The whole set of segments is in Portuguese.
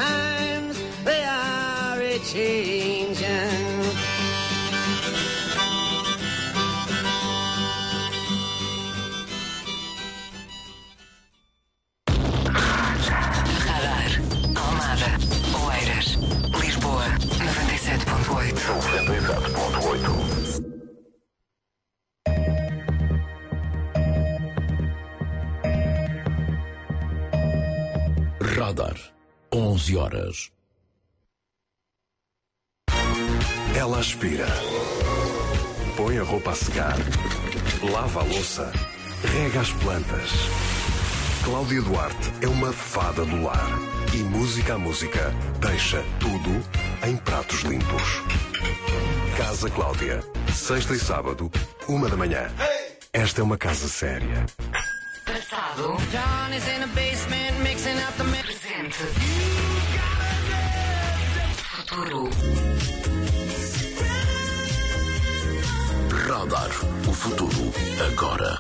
times they are a-changin'. Lisboa, 97.8. 97.8. Radar, 11 horas. Ela aspira, põe a roupa a secar, lava a louça, rega as plantas. Cláudia Duarte é uma fada do lar e música a música deixa tudo em pratos limpos. Casa Cláudia, sexta e sábado, 1h. Esta é uma casa séria. Passado. Presente. Futuro. Radar, o futuro agora.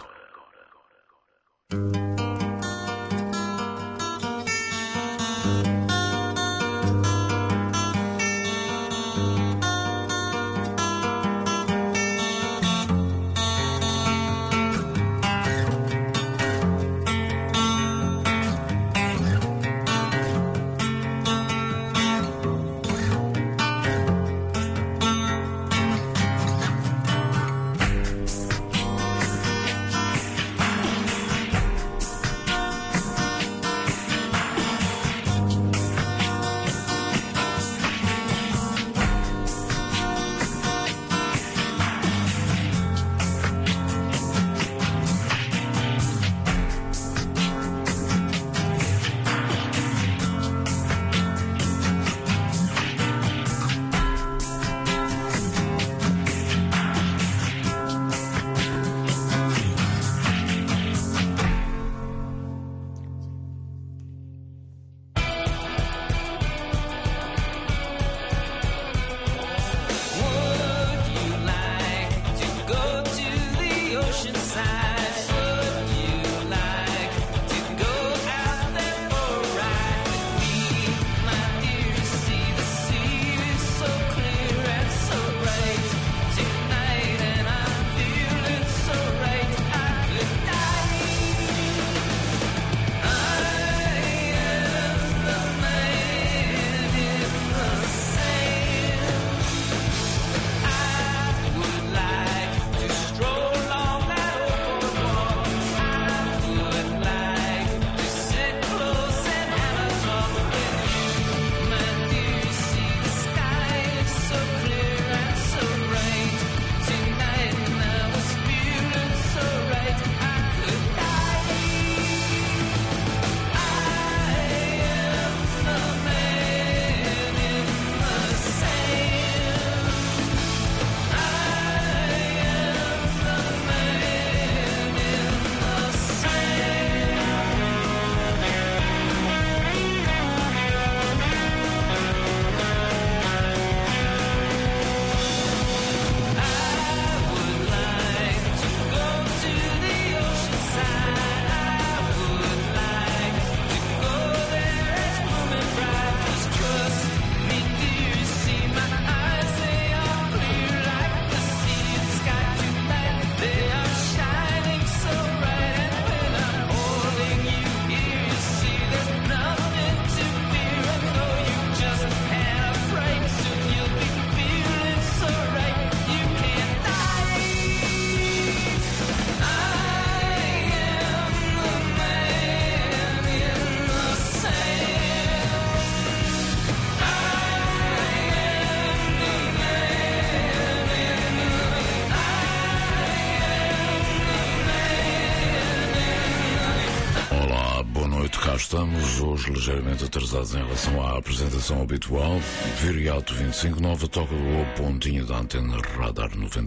Cá estamos, hoje ligeiramente atrasados em relação à apresentação habitual. Viriato 25, nova toca o pontinho da antena Radar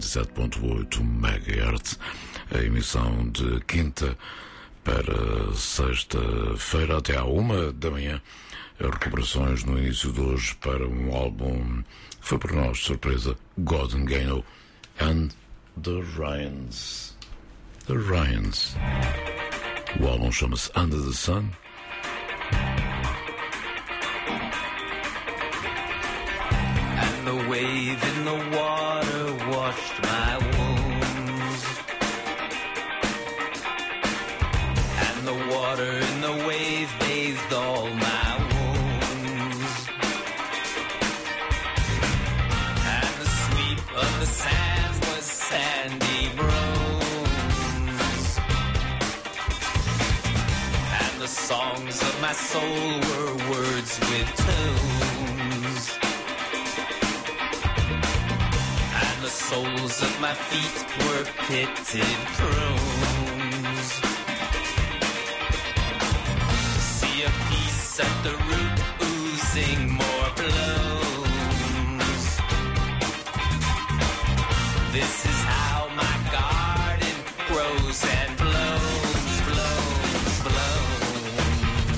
97.8 MHz. A emissão de quinta para sexta-feira até à 1h. As recuperações no início de hoje para um álbum que foi para nós surpresa, Gordon Gano and the Ryans. The Ryans. O álbum chama-se Under the Sun. wave in the water washed my wounds, and the water in the wave bathed all my wounds, and the sweep of the sands was sandy brooms, and the songs of my soul were words with tunes, and the soles of my feet were pitted prunes. See a piece at the root oozing more blooms. This is how my garden grows and blows, blows, blows.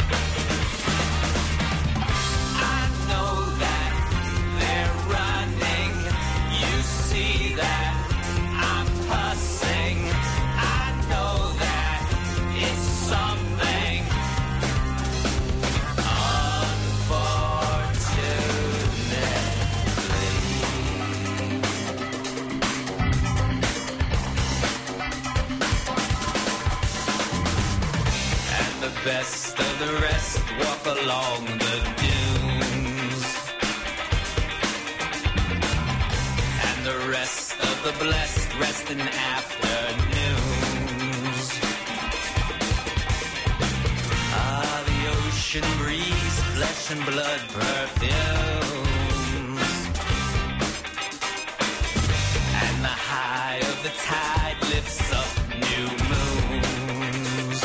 I know that they're running. You see that I'm pussing. I know that it's something best of the rest walk along the dunes, and the rest of the blessed rest in afternoons. Ah, the ocean breeze, flesh and blood perfumes, and the high of the tide lifts up new moons,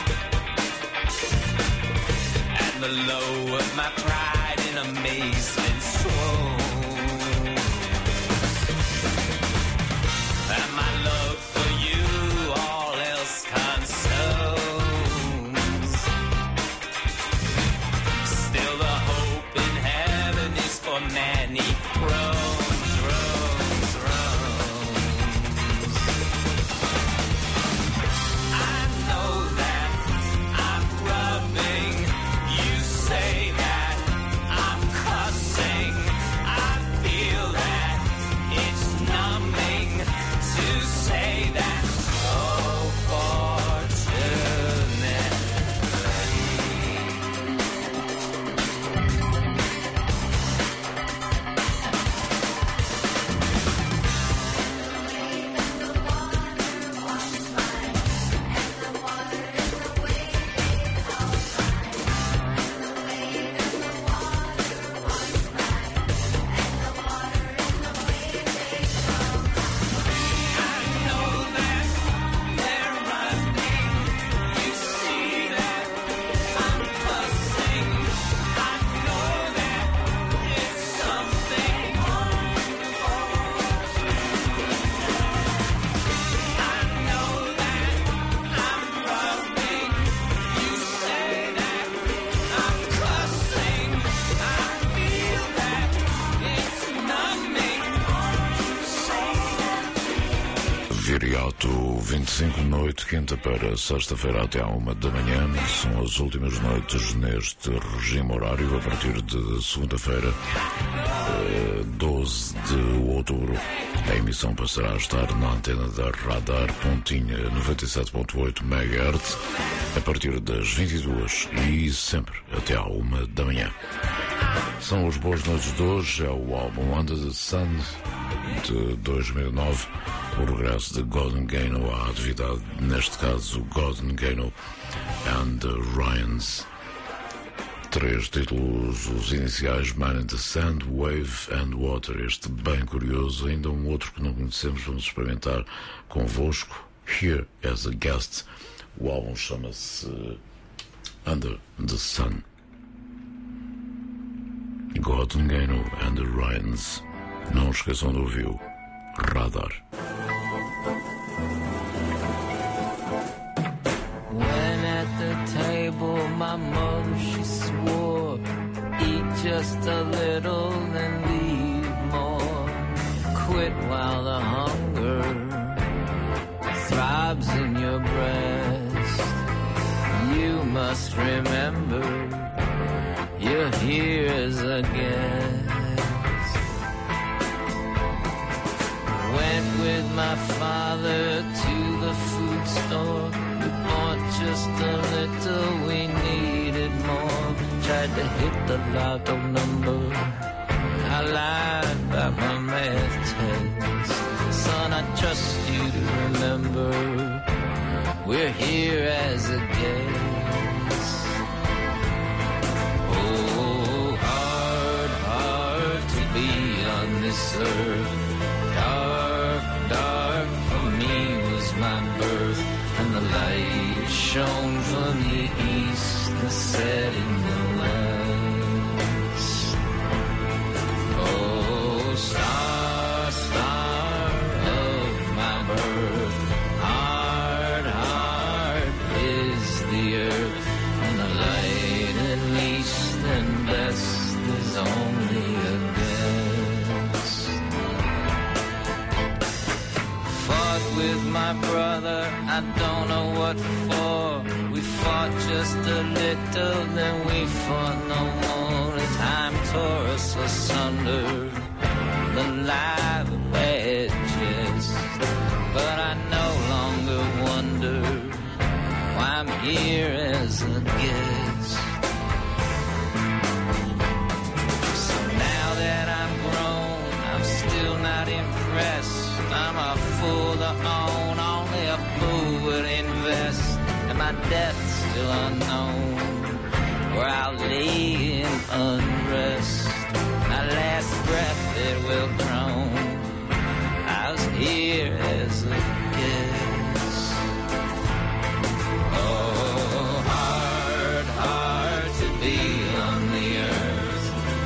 the low of my pride in amazement swoons, and my love for you all else consumes. Still the hope in heaven is for many roams, roams, roams. I know that I'm rubbing, say that I'm cussing. I feel that it's numbing to say that so Viriato 25, noite quinta para sexta-feira até à 1 da manhã. São as últimas noites neste regime horário. A partir de segunda-feira, 12 de outubro, a emissão passará a estar na antena da Radar Pontinha 97.8 MHz a partir das 22 e sempre até à 1 da manhã. São os boas noites de hoje. É o álbum Under the Sun de 2009, o regresso de Gordon Gano à atividade, neste caso Gordon Gano and the Ryans. 3 títulos, os iniciais: Man in the Sand, Wave and Water. Este bem curioso, ainda um outro que não conhecemos, vamos experimentar convosco, Here as a Guest. O álbum chama-se Under the Sun. Gordon Gano and the Ryans. Não esqueçam de ouvir o Radar. When at the table my mother she swore, eat just a little and leave more. Quit while the hunger throbs in your breast. You must remember you're here as a guest. my father to the food store. We bought just a little, we needed more. Tried to hit the lotto number, I lied about my math test. Son, I trust you to remember, we're here as a guest. Oh, hard to be on this earth. Dark for me was my birth, and the light shone from the east and set in the west. Oh, star of my birth, hard is the earth, and the light at least and best is only a guess. Fought with my brother, I don't know what for. We fought just a little, then we fought no more. And time tore us asunder, the life of bad jest. But I no longer wonder why I'm here as a guest. So now that I'm grown, I'm still not impressed. I'm a fool to own, only a fool would invest. And my death's still unknown, where I'll lay in unrest. My last breath it will groan, I was here as a guest. Oh, hard to be on the earth.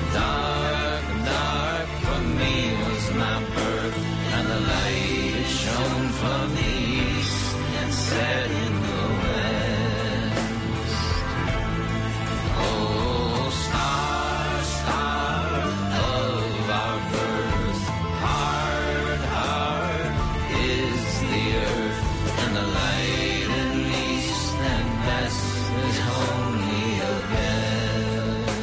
Dark for me was my birth, and the light shone from the east and set in the west. Oh, star of our birth, hard is the earth, and the light at least and best is only a guess.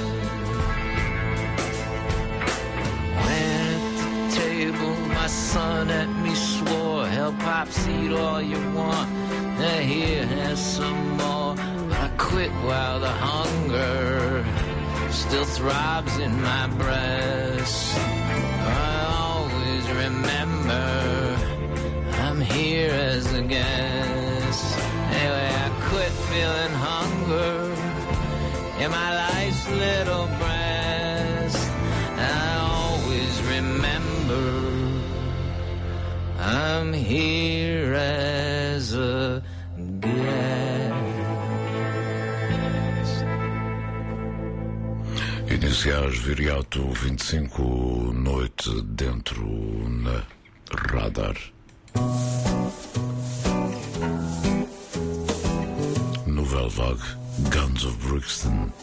When at the table my son at me swore, hell, Pops, eat all you want, now here, have some more. But I quit while the hunger still throbs in my breast. I always remember I'm here as a guest. Anyway, I quit feeling hunger in my life's little breast. I always remember I'm here as a guest. Iniciais Viriato 25, noite dentro na Radar. Nouvelle Vague, Guns of Brixton.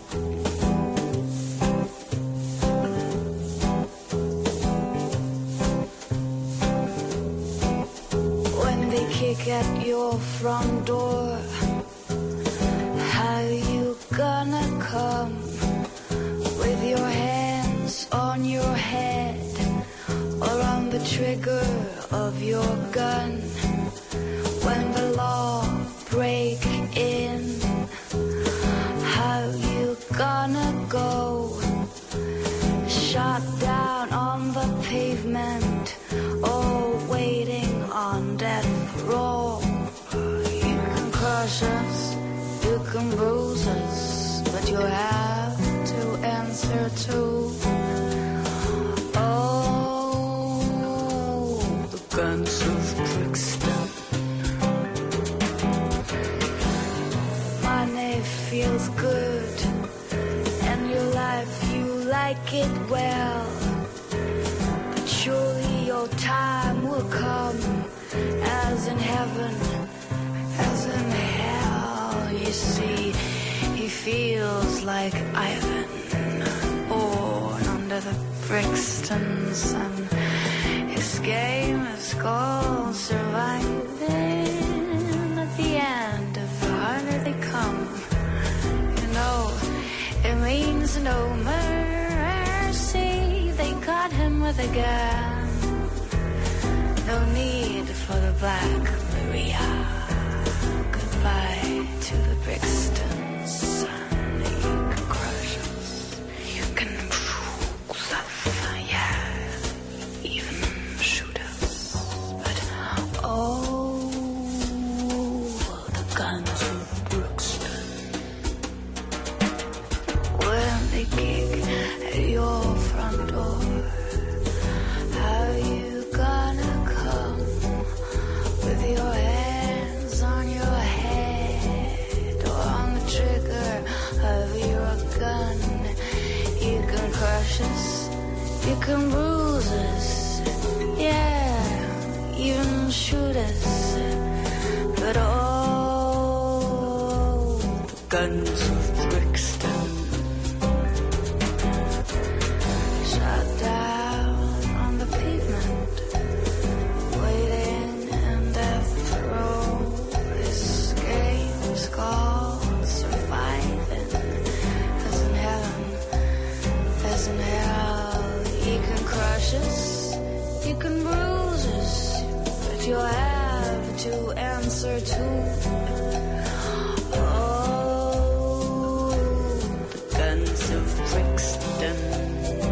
When they kick at your front door, how you gonna come? With your hands on your head or on the trigger of your gun. When the law break in, how you gonna go? Shot down on the pavement or waiting on death row. You can crush us, you can bruise us, but you have to answer to. Oh, the guns of Brixton. Money feels good, and your life you like it well. But surely your time will come, as in heaven, as in hell. You see, he feels like Ivan, born under the Brixton sun. His game is called surviving. At the end of the harder they come, you know, it means no mercy. They got him with a gun. no need for the Black Maria. Goodbye to the Brixtons. You can crush us. You can bruise us. Yeah, even shoot us. But oh, the guns of Brixton. When they kick at your front door, how you gonna come with your hands on your head or on the trigger of your gun? You can crush us, you can bruise us, yeah, even shoot us. But oh, the guns of Brixton. Shut down on the pavement, waiting in death row. This game's called surviving. As in heaven, as in hell. You can crush us, you can bruise us, but you'll have to answer to. Oh, the guns of Brixton.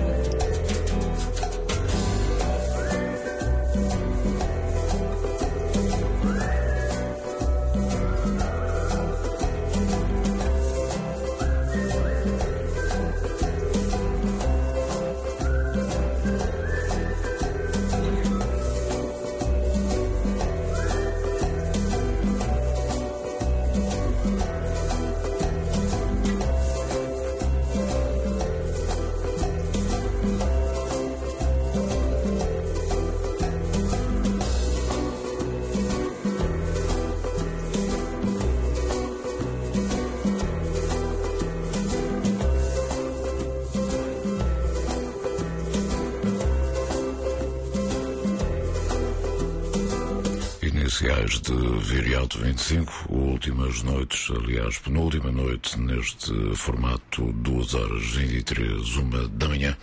Iniciais de Viriato 25, últimas noites, aliás, penúltima noite neste formato, 2h23, 1 da manhã,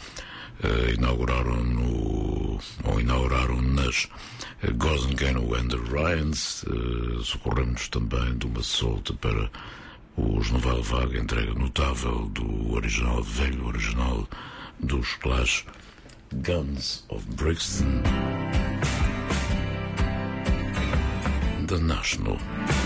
inauguraram nas Gosengano and the Ryans. Socorremos também de uma solta para os Nouvelle Vague, entrega notável do original, velho original dos Clash, Guns of Brixton. The National.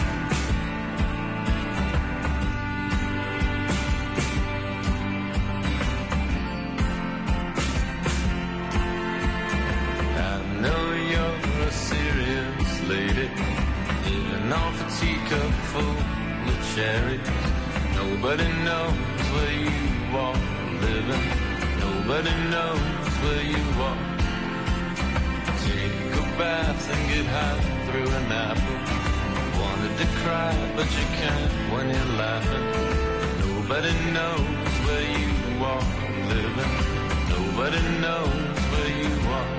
I know you're a serious lady, living off a teacup full of cherries. Nobody knows where you are living. Nobody knows where you are. Take a bath and get high through an apple. Wanted to cry, but you can't when you're laughing. Nobody knows where you are living. Nobody knows where you are.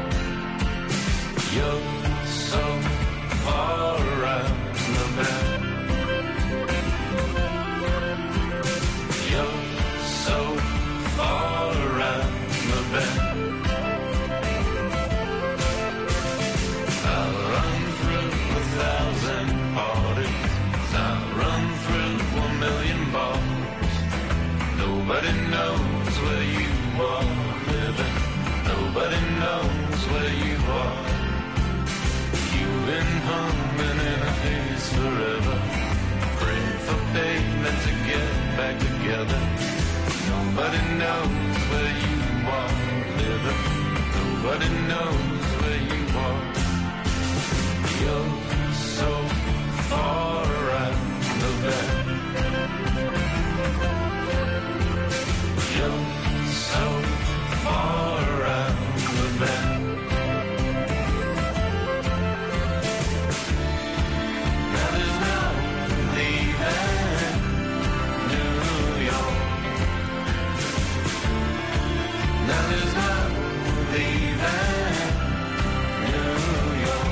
You're so far around the bend. You're so far around the bend. Nobody knows where you are living. Nobody knows where you are. You've been humming in a haze forever, praying for pavement to get back together. Nobody knows where you are living. Nobody knows where you are. You're so far around the bend. You're so far around the bend. Now there's no leaving New York. Now there's no leaving New York.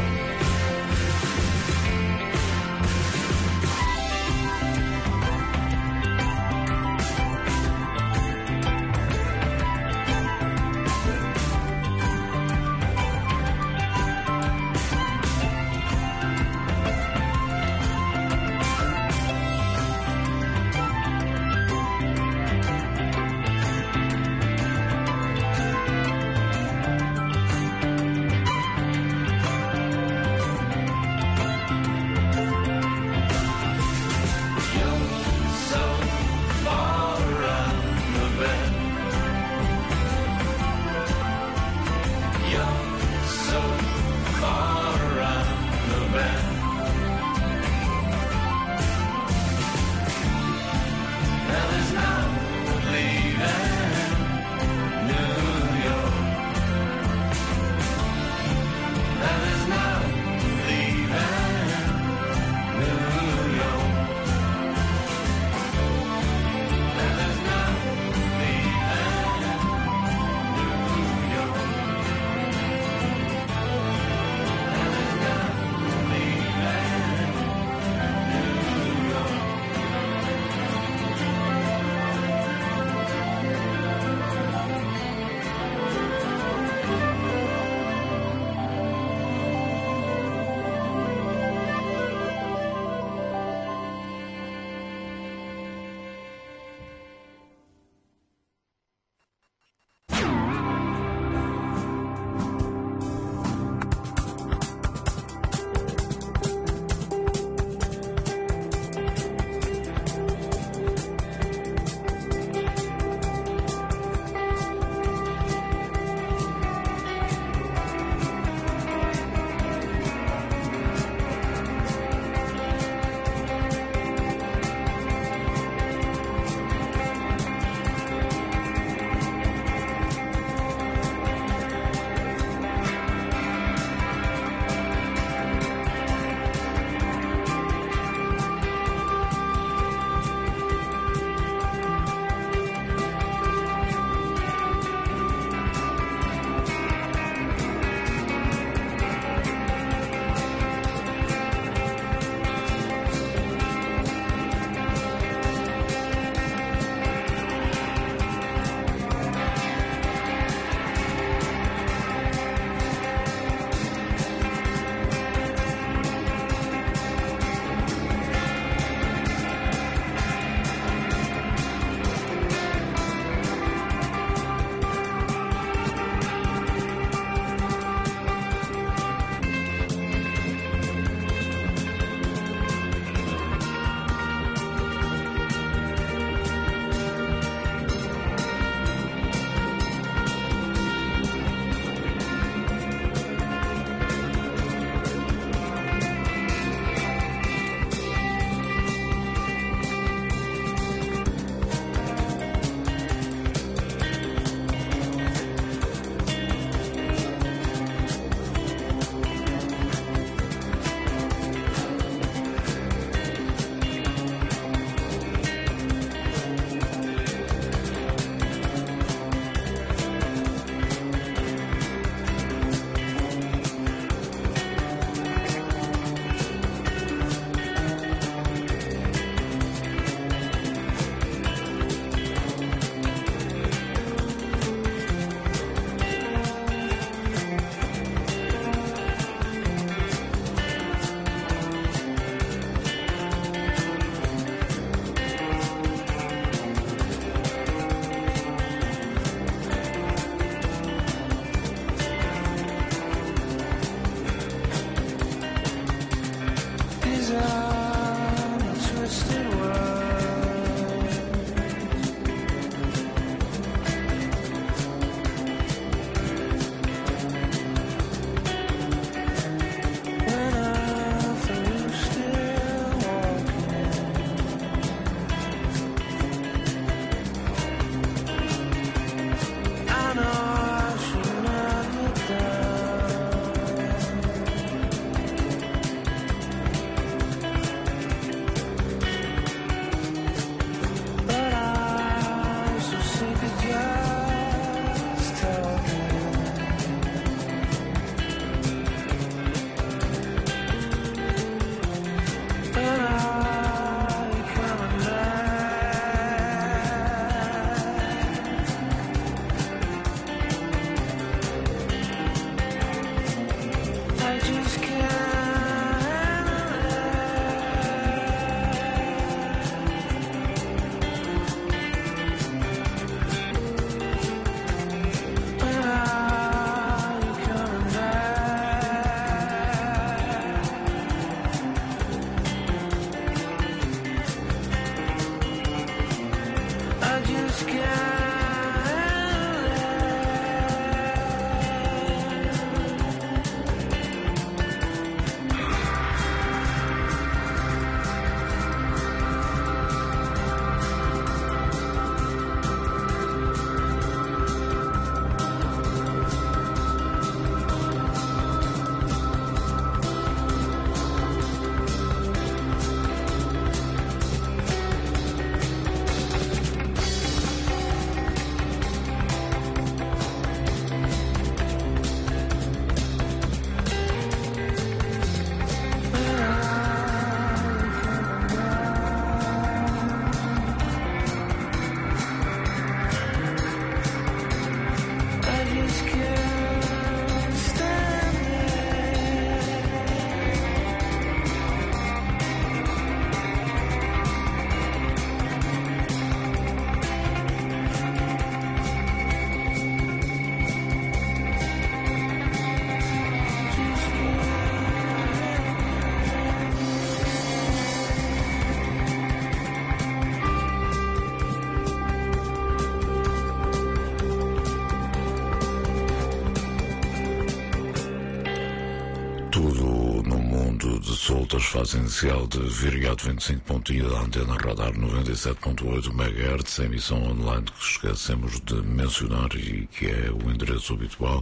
Tudo no mundo de soltas fase inicial de Viriato 25.1 da antena radar 97.8 MHz, a emissão online que esquecemos de mencionar e que é o endereço habitual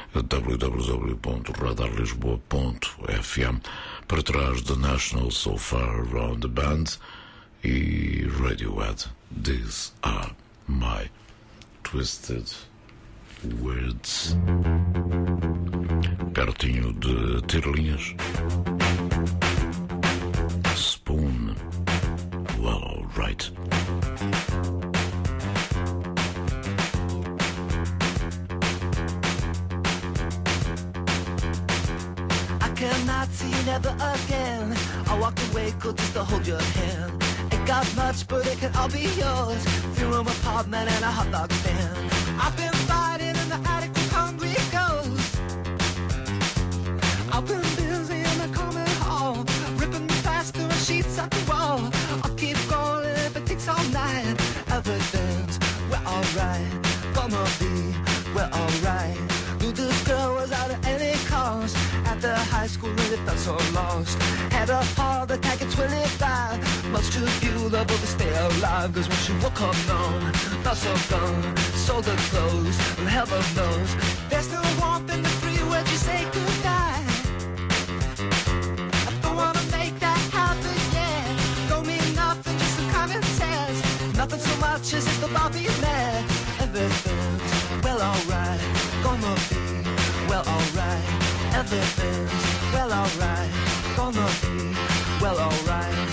www.radarlisboa.fm, para trás de National So Far Around the Band e Radiohead. These are my twisted words. Pertinho de Tirlinhas. Spoon. Well, alright. I cannot see you never again. I walk away cold just to hold your hand. Ain't got much, but it can all be yours. 3-room apartment and a hot dog stand. I've been fighting in the attic with hungry ghosts. I've been busy in the common hall, ripping the plaster and sheets off the wall. I'll keep going if it takes all night. Everything's, we're alright. Gonna be, we're alright. Knew this girl was out of any cause. After high school, really felt so lost. Had a heart attack at 25. Much too beautiful to stay alive. Cause when she woke up, no, not so gone. Sold her clothes, and heaven knows there's no warmth in the free word you say goodbye. I don't wanna make that happen, yeah. Don't mean nothing, just some common sense. Nothing so much as if the Bobby mad. Everything's, well, alright. Gonna be, well, alright. Everything's, well, alright. Gonna be, well, alright.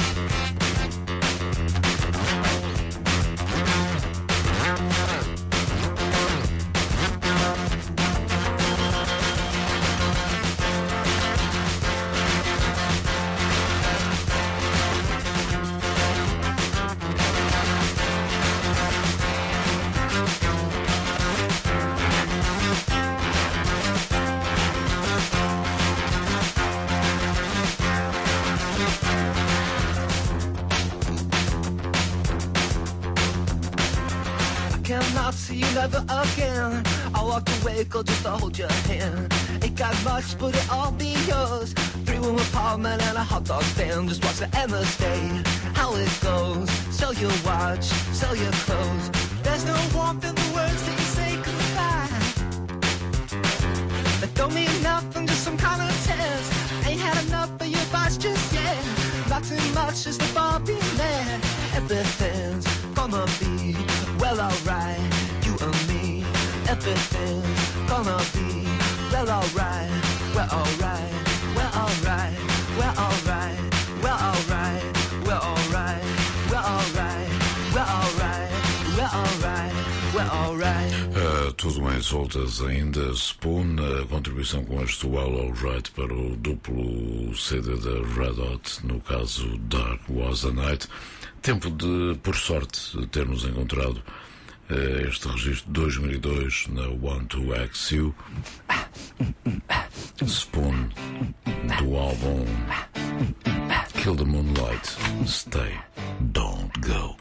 Cannot see you never again. I walk away cold just to hold your hand. Ain't got much, but it all be yours. 3-room apartment and a hot dog stand. Just watch the endless day, how it goes. Sell your watch, sell your clothes. There's no warmth in the words that you say goodbye. That don't mean nothing, just some common sense. Ain't had enough of your advice just yet. Not too much, just the Bobby man. Everything's gonna be, well, alright, you and me. Everything's gonna be, well, alright, we're alright, we're alright, we're alright, we're alright, we're alright, we're alright, we're alright, we're alright, we're alright. Tudo em mais soltas ainda. Spoon, a contribuição com este Well Alright para o duplo CD da Red Hot, no caso Dark Was the Night. Tempo de, por sorte, termos encontrado este registro de 2002 na One to X You. Spoon, do álbum Kill the Moonlight, Stay, Don't Go.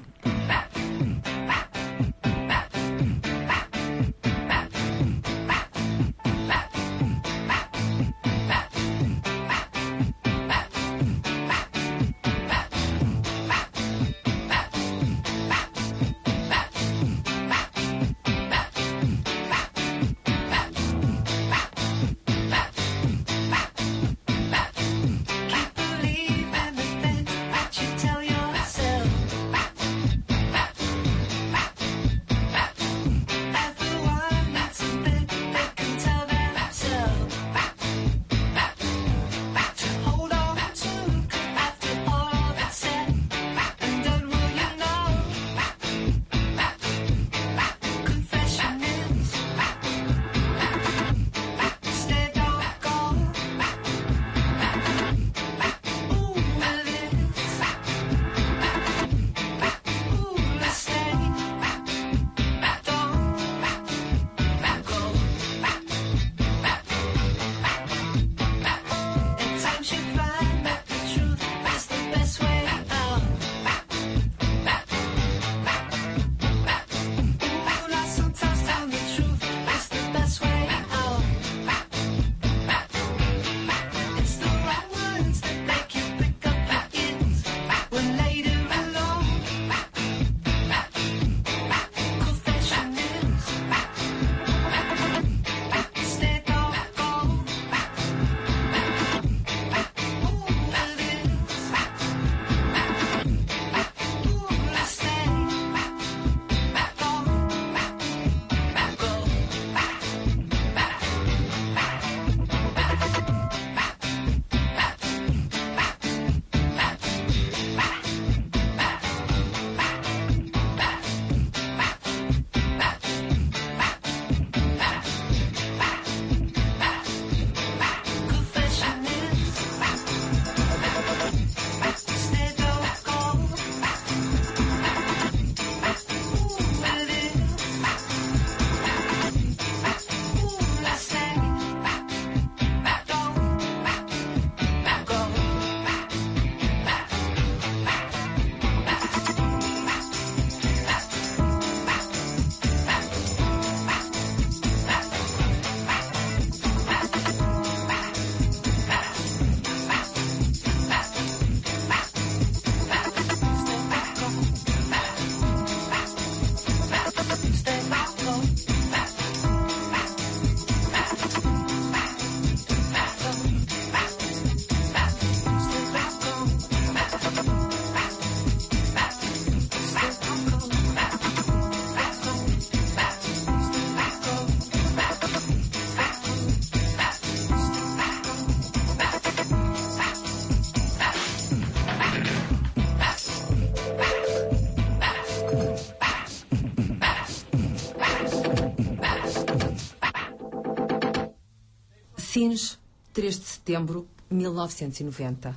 Sines, 3 de setembro, 1990.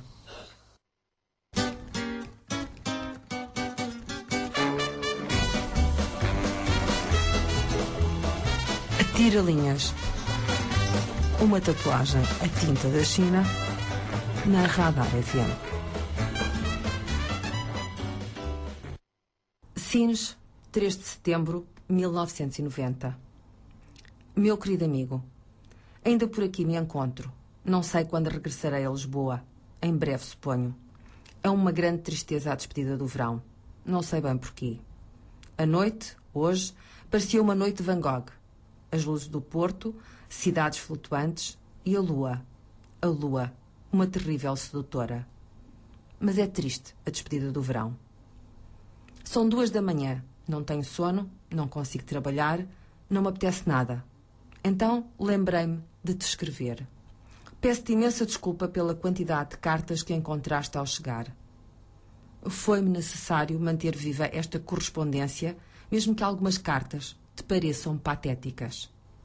Tira-linhas. Uma tatuagem a tinta da China na Radar FM. Sines, 3 de setembro, 1990. Meu querido amigo, ainda por aqui me encontro. Não sei quando regressarei a Lisboa. Em breve, suponho. É uma grande tristeza a despedida do verão. Não sei bem porquê. A noite, hoje, parecia uma noite de Van Gogh. As luzes do Porto, cidades flutuantes e a lua, uma terrível sedutora. Mas é triste a despedida do verão. São 2 da manhã, não tenho sono, não consigo trabalhar, não me apetece nada. Então lembrei-me de te escrever. Peço-te imensa desculpa pela quantidade de cartas que encontraste ao chegar. Foi-me necessário manter viva esta correspondência, mesmo que algumas cartas te pareçam patéticas.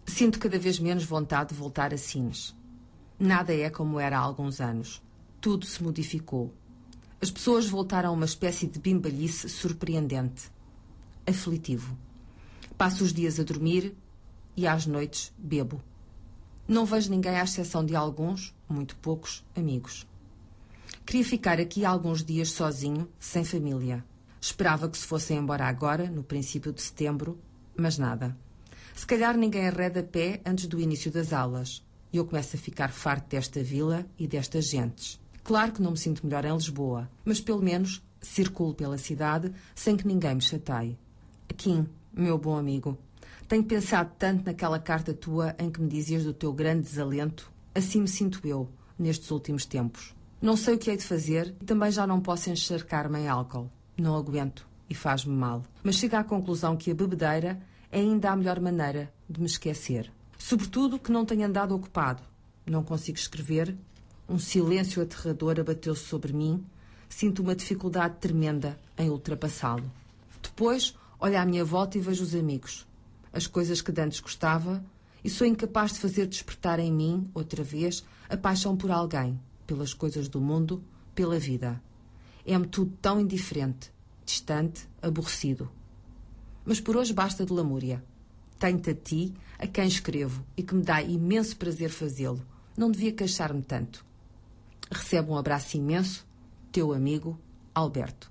Sinto cada vez menos vontade de voltar a Sines. Nada é como era há alguns anos. Tudo se modificou. As pessoas voltaram a uma espécie de bimbalhice surpreendente. Aflitivo. Passo os dias a dormir e às noites bebo. Não vejo ninguém à exceção de alguns, muito poucos, amigos. Queria ficar aqui alguns dias sozinho, sem família. Esperava que se fossem embora agora, no princípio de setembro, mas nada. Se calhar ninguém arreda pé antes do início das aulas. E eu começo a ficar farto desta vila e destas gentes. Claro que não me sinto melhor em Lisboa, mas pelo menos circulo pela cidade sem que ninguém me chateie. Kim, meu bom amigo, tenho pensado tanto naquela carta tua em que me dizias do teu grande desalento. Assim me sinto eu, nestes últimos tempos. Não sei o que hei de fazer e também já não posso encharcar-me em álcool. Não aguento e faz-me mal. Mas chego à conclusão que a bebedeira é ainda a melhor maneira de me esquecer. Sobretudo que não tenho andado ocupado. Não consigo escrever. Um silêncio aterrador abateu-se sobre mim. Sinto uma dificuldade tremenda em ultrapassá-lo. Depois, olho à minha volta e vejo os amigos. As coisas que dantes gostava, e sou incapaz de fazer despertar em mim, outra vez, a paixão por alguém, pelas coisas do mundo, pela vida. É-me tudo tão indiferente, distante, aborrecido. Mas por hoje basta de lamúria. Tenho-te a ti, a quem escrevo, e que me dá imenso prazer fazê-lo. Não devia queixar-me tanto. Recebe um abraço imenso, teu amigo, Alberto.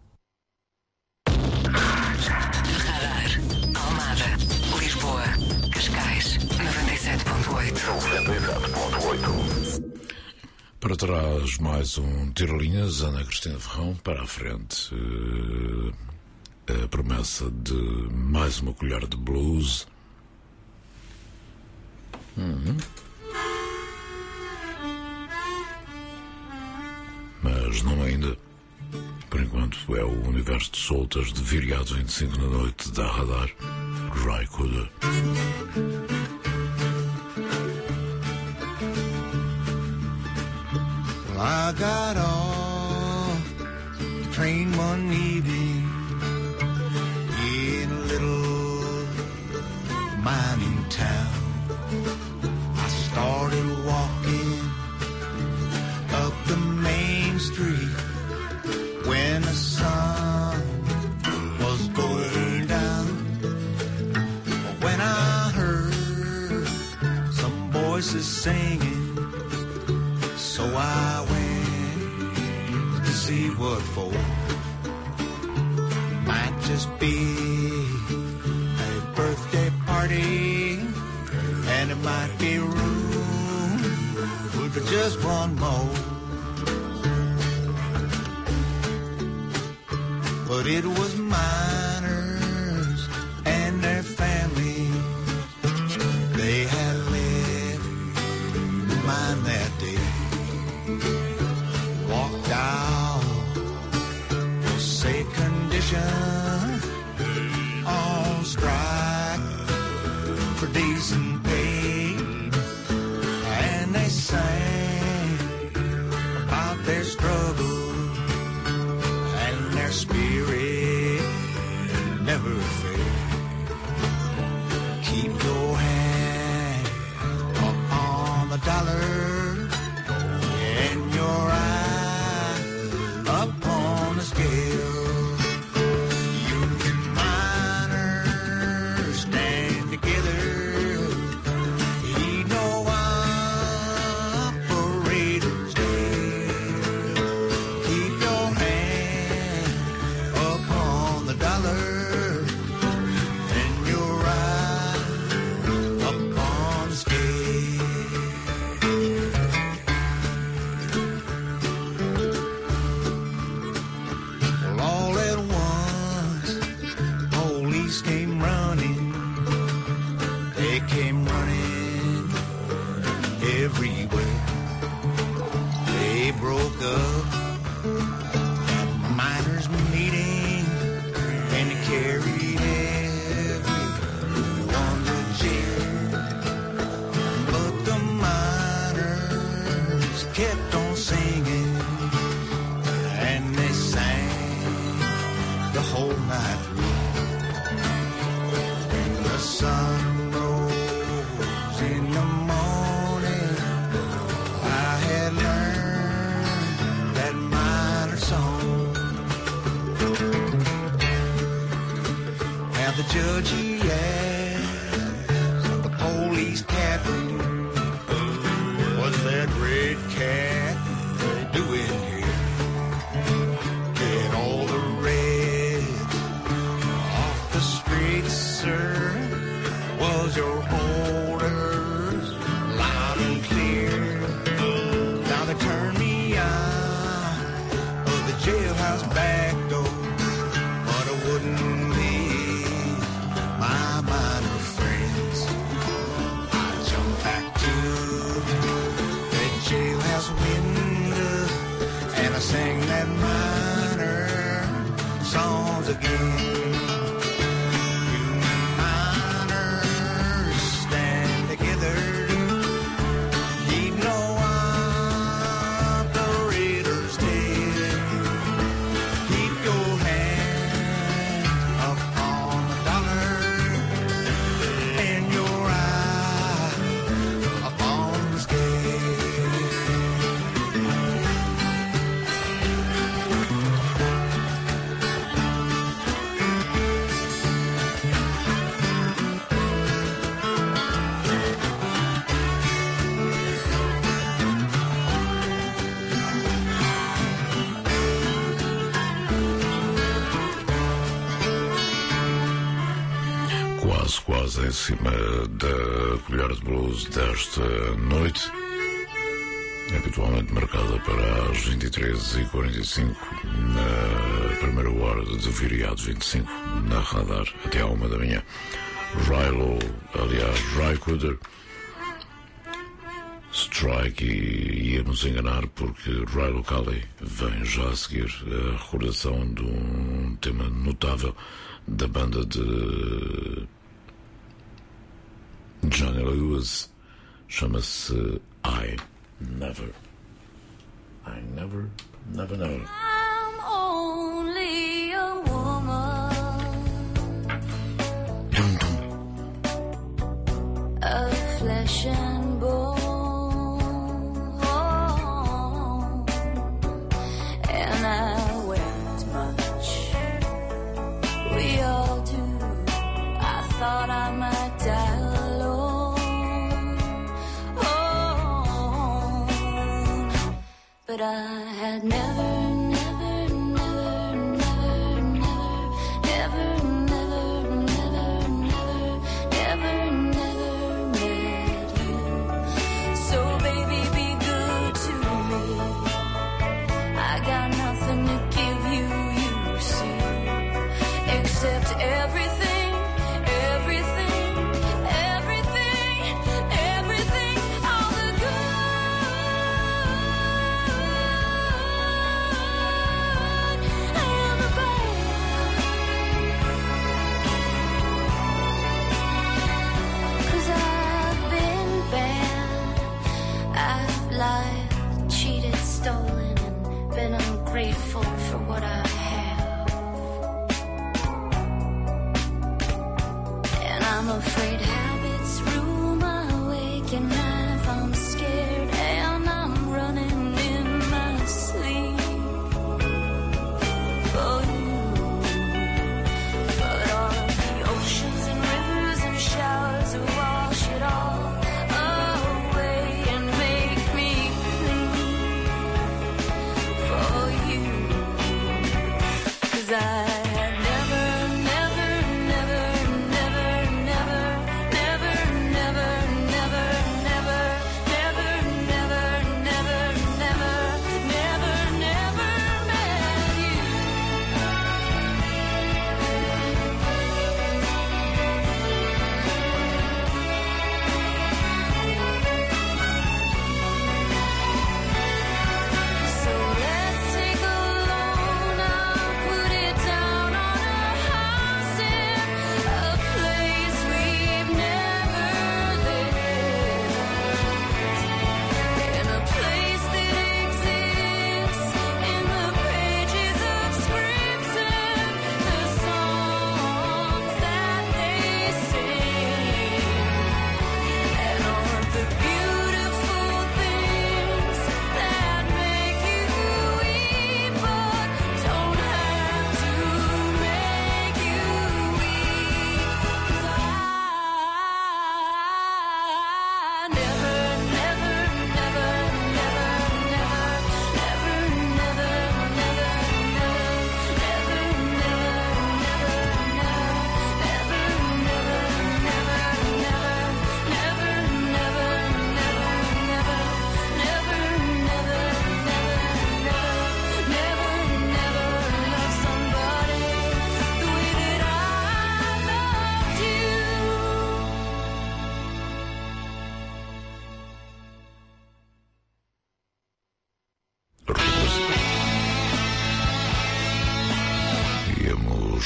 Radar. Almada. Lisboa. Cascais. 97.8. Para trás, mais um Tirolinhas, Ana Cristina Ferrão. Para a frente, a promessa de mais uma colher de blues. Mas não ainda. Por enquanto é o universo de soltas de Viriato 25 na noite da Radar. Raikuda. Well, I got off the train one evening in a little mining town. I started walking up the main street when the sun was going down. When I heard some voices singing, so I went to see what for. Might just be a birthday party, and it might be room for just one more. But it was miners and their families. They had left the mine that day. Walked out for safe condition, on strike for decent pay. And they sang about their struggle and their spirit never fail. Keep your hand up on the dollar and your eye up on the scale. Union miners stand together, heed no operator's tale. Keep your hand up on the dollar and your eye up on the scale. Well, all at once, police came running. They came running everywhere. They broke up that miners' meeting and they carried everyone to jail. But the miners kept on singing, and they sang the whole night through. When the sun rose orders loud and clear. Now they turn me out of the jailhouse back door, but I wouldn't leave my minor friends. I jumped back to the jailhouse window and I sang that minor songs again. Quase em cima da colher de blues desta noite, habitualmente marcada para as 23h45, na primeira hora de viriado 25, na radar, até à 1 da manhã. Rilo, aliás, Rycooder, Strike, e ia nos enganar porque Rilo Kiley vem já a seguir, a recordação de um tema notável da banda de Johnny Lewis, chama-se I Never. I'm only a woman of flesh and bone, and I wear as much. We all do. I thought I might die alone, but I had never met you. So baby, be good to me. I got nothing to give you, you see, except everything. All the good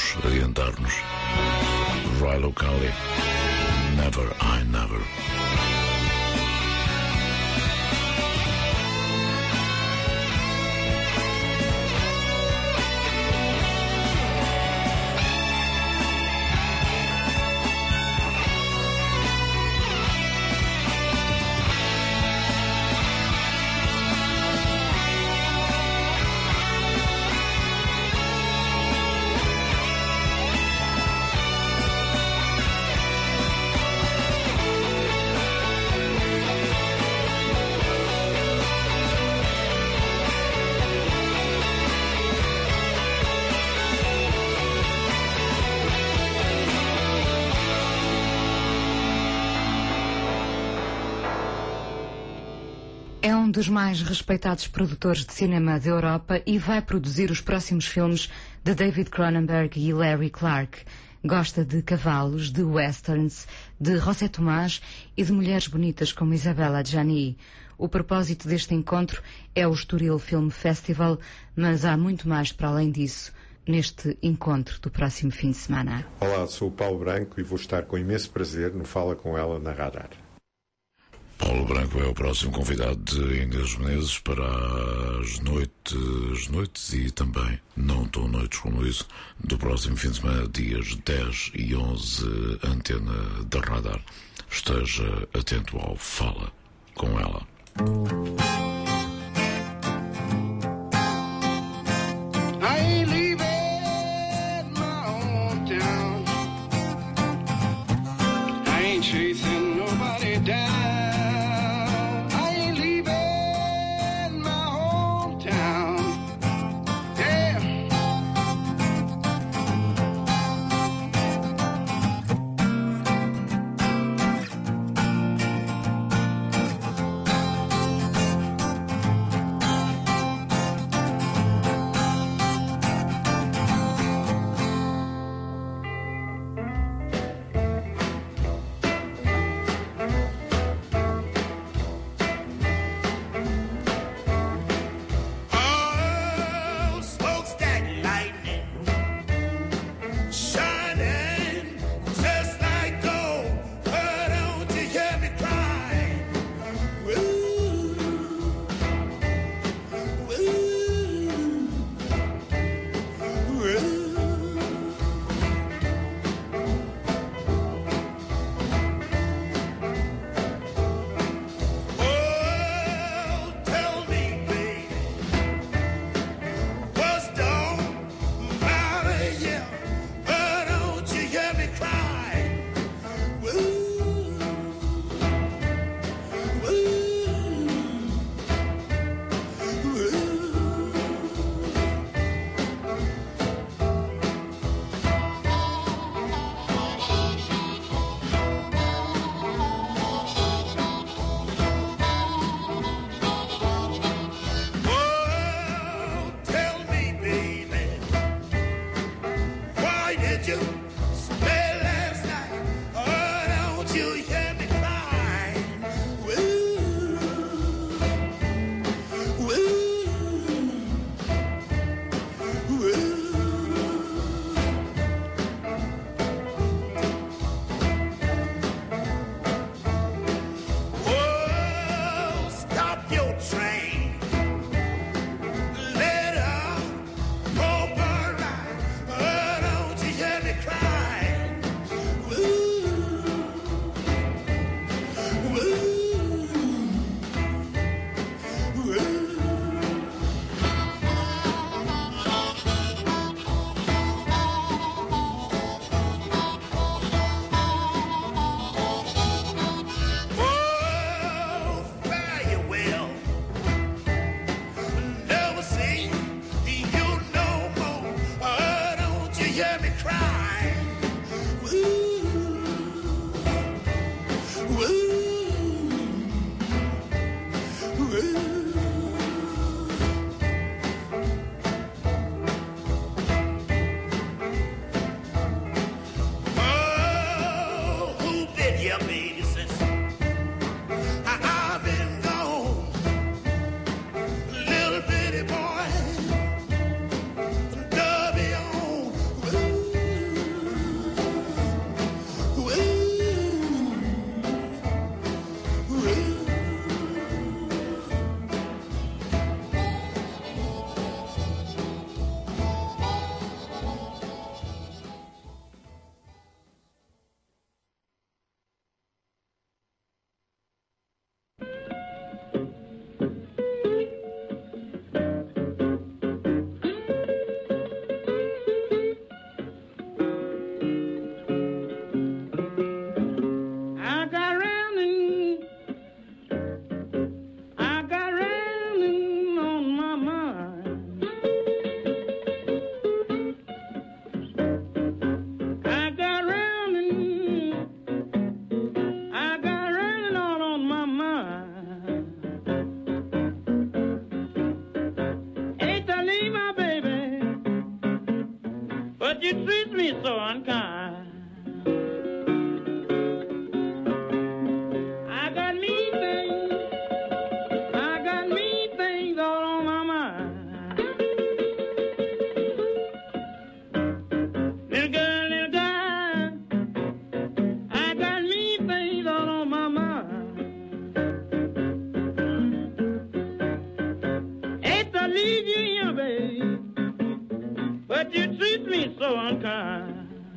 vamos adiantar-nos. Rilo Kiley, Never I Never. É um dos mais respeitados produtores de cinema da Europa e vai produzir os próximos filmes de David Cronenberg e Larry Clark. Gosta de cavalos, de westerns, de José Tomás e de mulheres bonitas como Isabella Adjani. O propósito deste encontro é o Estoril Film Festival, mas há muito mais para além disso neste encontro do próximo fim de semana. Olá, sou o Paulo Branco e vou estar com imenso prazer no Fala Com Ela na Radar. Paulo Branco é o próximo convidado de Inês Menezes para as noites e também não tão noites como isso, do próximo fim de semana, dias 10 e 11, antena da Radar. Esteja atento ao Fala Com Ela. Little bitty boy, dub on. you treat me so unkind. I got mean things all on my mind. Little girl, I got mean things all on my mind. Hate to leave you here, babe, but you treat me so unkind.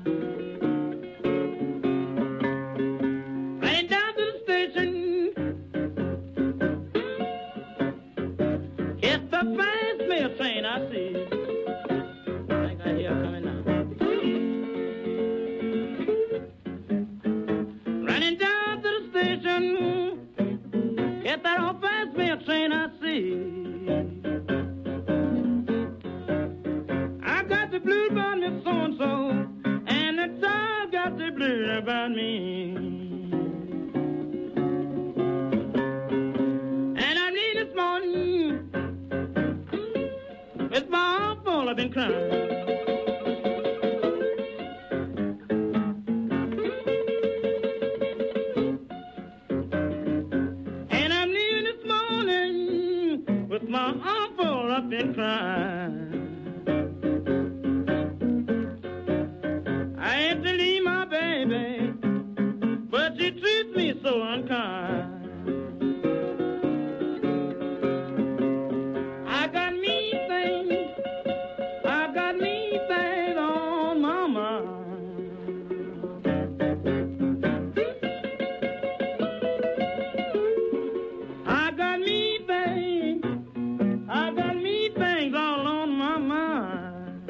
Ran down to the station, it's the fast mail train I see. I think I hear it coming now. Running down to the station, it's that old fast mail train I see. I got the blues about me so-and-so, and the child got the blues about me. And I need this morning, with my arm full, I've been crying. And I'm leaving this morning, with my arm full, I've been crying. I have to leave my baby, but she treats me so unkind. I got mean things on my mind. I got mean things all on my mind.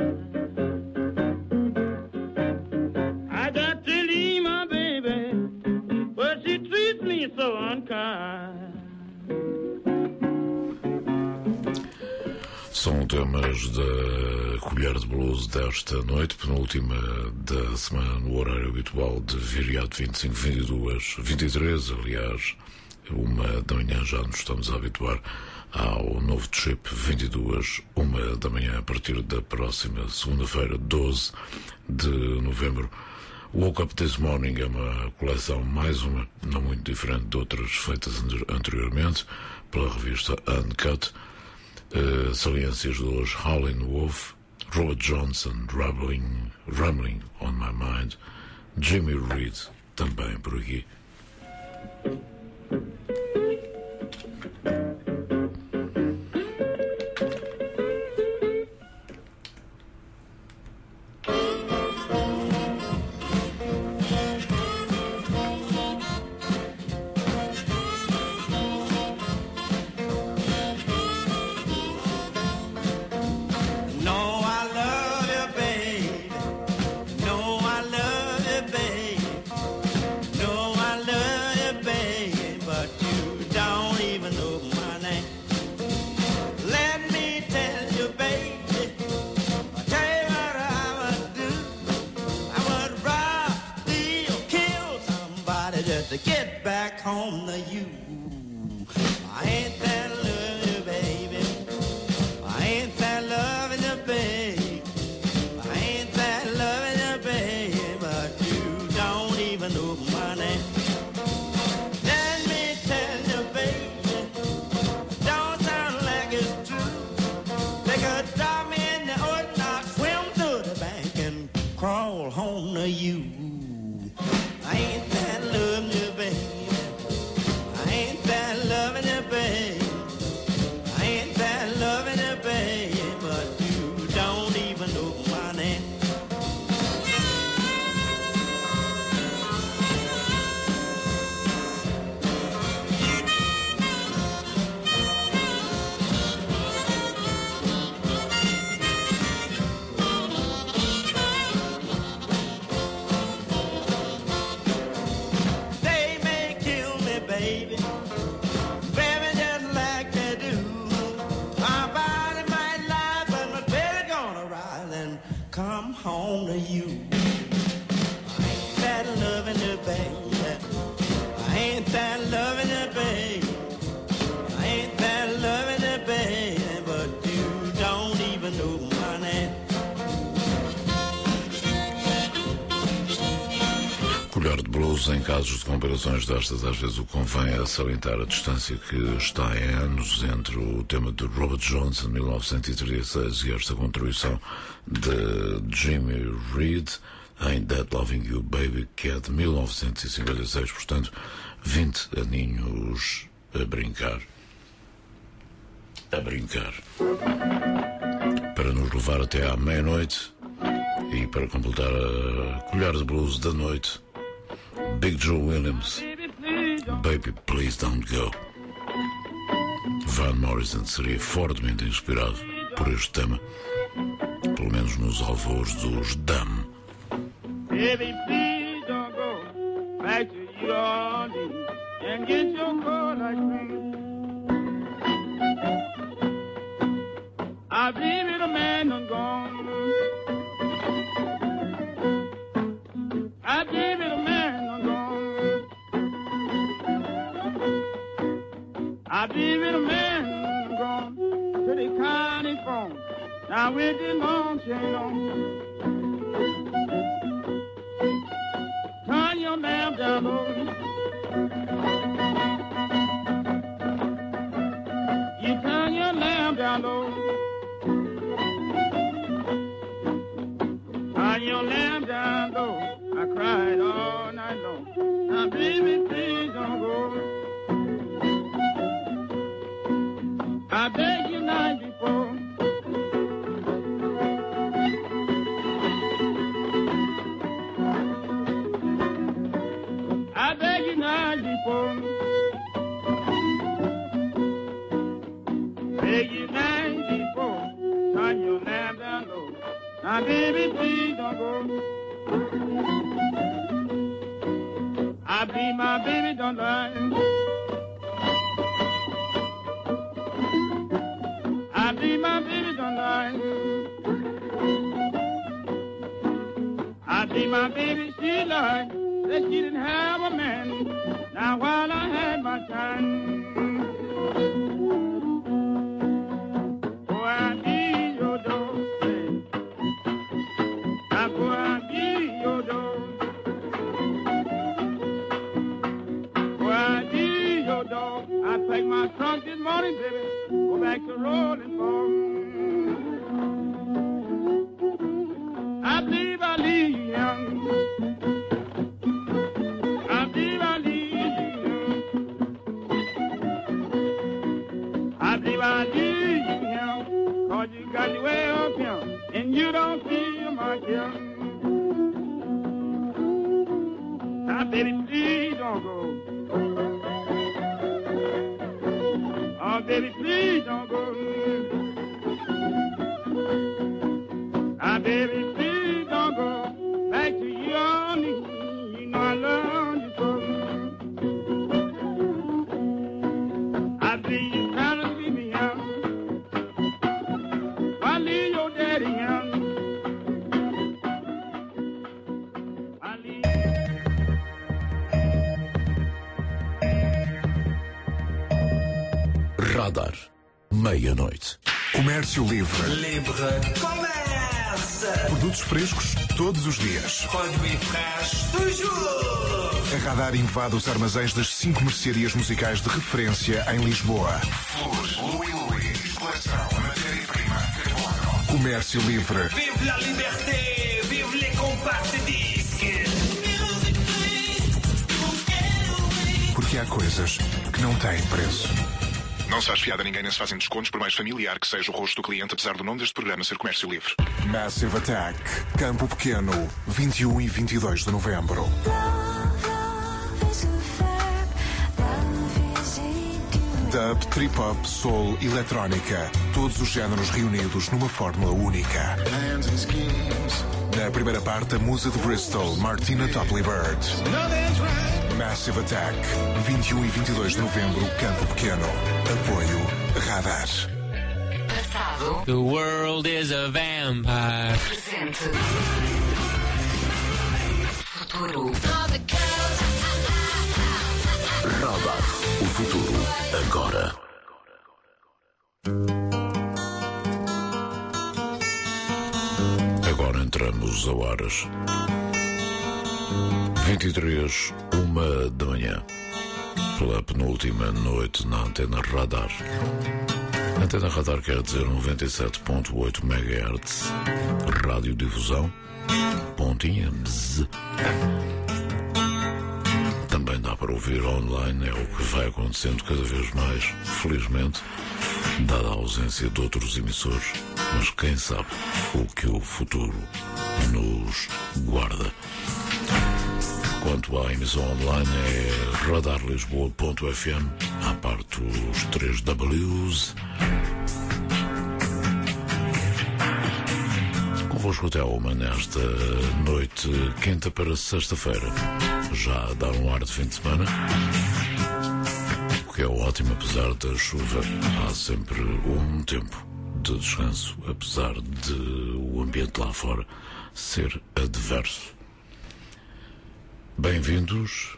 I got to leave my baby, but she treats me so unkind. São temas da Colher de Blues desta noite, penúltima da semana no horário habitual de viriato 25, 22, 23, aliás, 1h já nos estamos a habituar ao novo chip 22, 1h a partir da próxima segunda-feira, 12 de novembro. Woke Up This Morning é uma coleção, mais uma, não muito diferente de outras feitas anteriormente, pela revista Uncut. Saliências de hoje: Howlin' Wolf, Robert Johnson, Rambling on My Mind, Jimmy Reed, também por aqui. To get back home to you. I ain't that loving you, baby. I ain't that loving you, baby. I ain't that loving you, baby. But you don't even know my name. Let me tell you, baby, don't sound like it's true. They could drop me in the ocean, I'll swim to the bank and crawl home to you. I ain't that loving you, baby. I ain't that loving you, baby. blues, em casos de compilações destas, às vezes o que convém é salientar a distância que está em anos entre o tema de Robert Johnson, 1936, e esta contribuição de Jimmy Reed, Ain't That Loving You Baby, que é de 1956, portanto, 20 aninhos a brincar. A brincar. Para nos levar até à meia-noite e para completar a colher de blues da noite, Big Joe Williams, Baby Please Don't Go. Van Morrison seria fortemente inspirado por este tema, pelo menos nos alvores dos Dam. Baby, please don't go back to New Orleans and get your coat like me. I believe it, a man done gone. I believe it, a man done gone. I believe it, a man done gone to the county phone. Now with the long chain on. Turn your lamp down low. You turn your lamp down low. Turn your lamp down low. I cried all night long. Now baby, please don't go. I beg you night before. I beg you night before. Beg you night before. Turn your lamp down low. Now baby, please don't go. I believe my baby don't lie. I believe my baby don't lie. I believe my baby, she lied that she didn't have a man. Now while I had my time, boy, I need your door. Now boy, I need your door. Boy, I need your door. I packed my trunk this morning, baby. Go back to Rolling Fork. I believe I leave you young. I believe I leave you young. I believe I leave you young. 'Cause you got your way up young, and you don't feel much young. Now, baby, please don't go. Oh, baby, please don't go. Ah, baby, please don't go back to your knees. You know I love you so. I believe you trying to leave me young. I leave your daddy young. I leave. Radar, meia-noite. Comércio Livre. Livre commerce. Produtos frescos todos os dias. Produits frais toujours. A Radar invade os armazéns das 5 mercearias musicais de referência em Lisboa. Flores, Louis Louis, coleção, matéria-prima, carbono. Comércio Livre. Vive la liberté, vive les compacts disques. Porque há coisas que não têm preço. Não se faz fiado a ninguém nem se fazem descontos, por mais familiar que seja o rosto do cliente, apesar do nome deste programa ser Comércio Livre. Massive Attack, Campo Pequeno, 21 e 22 de novembro. Dub, trip-hop, soul, eletrónica, todos os géneros reunidos numa fórmula única. Na primeira parte, a musa de Bristol, Martina Topley Bird. Massive Attack, 21 e 22 de novembro, Campo Pequeno. Apoio Radar. The world is a vampire. Presente. Futuro. Radar, o futuro, agora. Agora entramos a horas 23, 1 da manhã, pela penúltima noite na Antena Radar. Antena Radar quer dizer 97.8 MHz, radiodifusão, pontinha, bzz. Também dá para ouvir online, é o que vai acontecendo cada vez mais, felizmente, dada a ausência de outros emissores, mas quem sabe o que o futuro nos guarda. Quanto à emissão online, é radarlisboa.fm, à parte os 3 Ws. Convosco até uma nesta noite quinta para sexta-feira. Já dá um ar de fim de semana, o que é ótimo apesar da chuva. Há sempre um tempo de descanso, apesar de o ambiente lá fora ser adverso. Bem-vindos.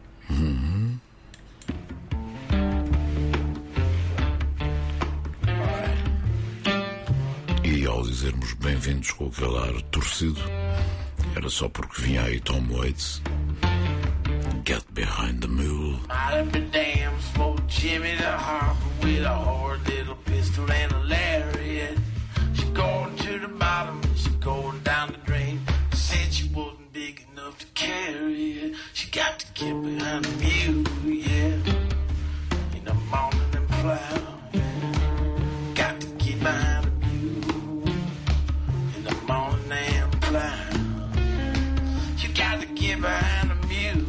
E ao dizermos bem-vindos com aquele ar torcido, era só porque vinha aí Tom Waits. Get behind the mule. I'd be damned, smoked Jimmy the Hopper with a hard little pistol and a lariat. She's going to the bottom, she's going down the drain. Said she wasn't big enough to carry it. She got to get behind the mule, yeah. In the morning and plow, got to get behind the mule. In the morning and plow, you got to get behind the mule.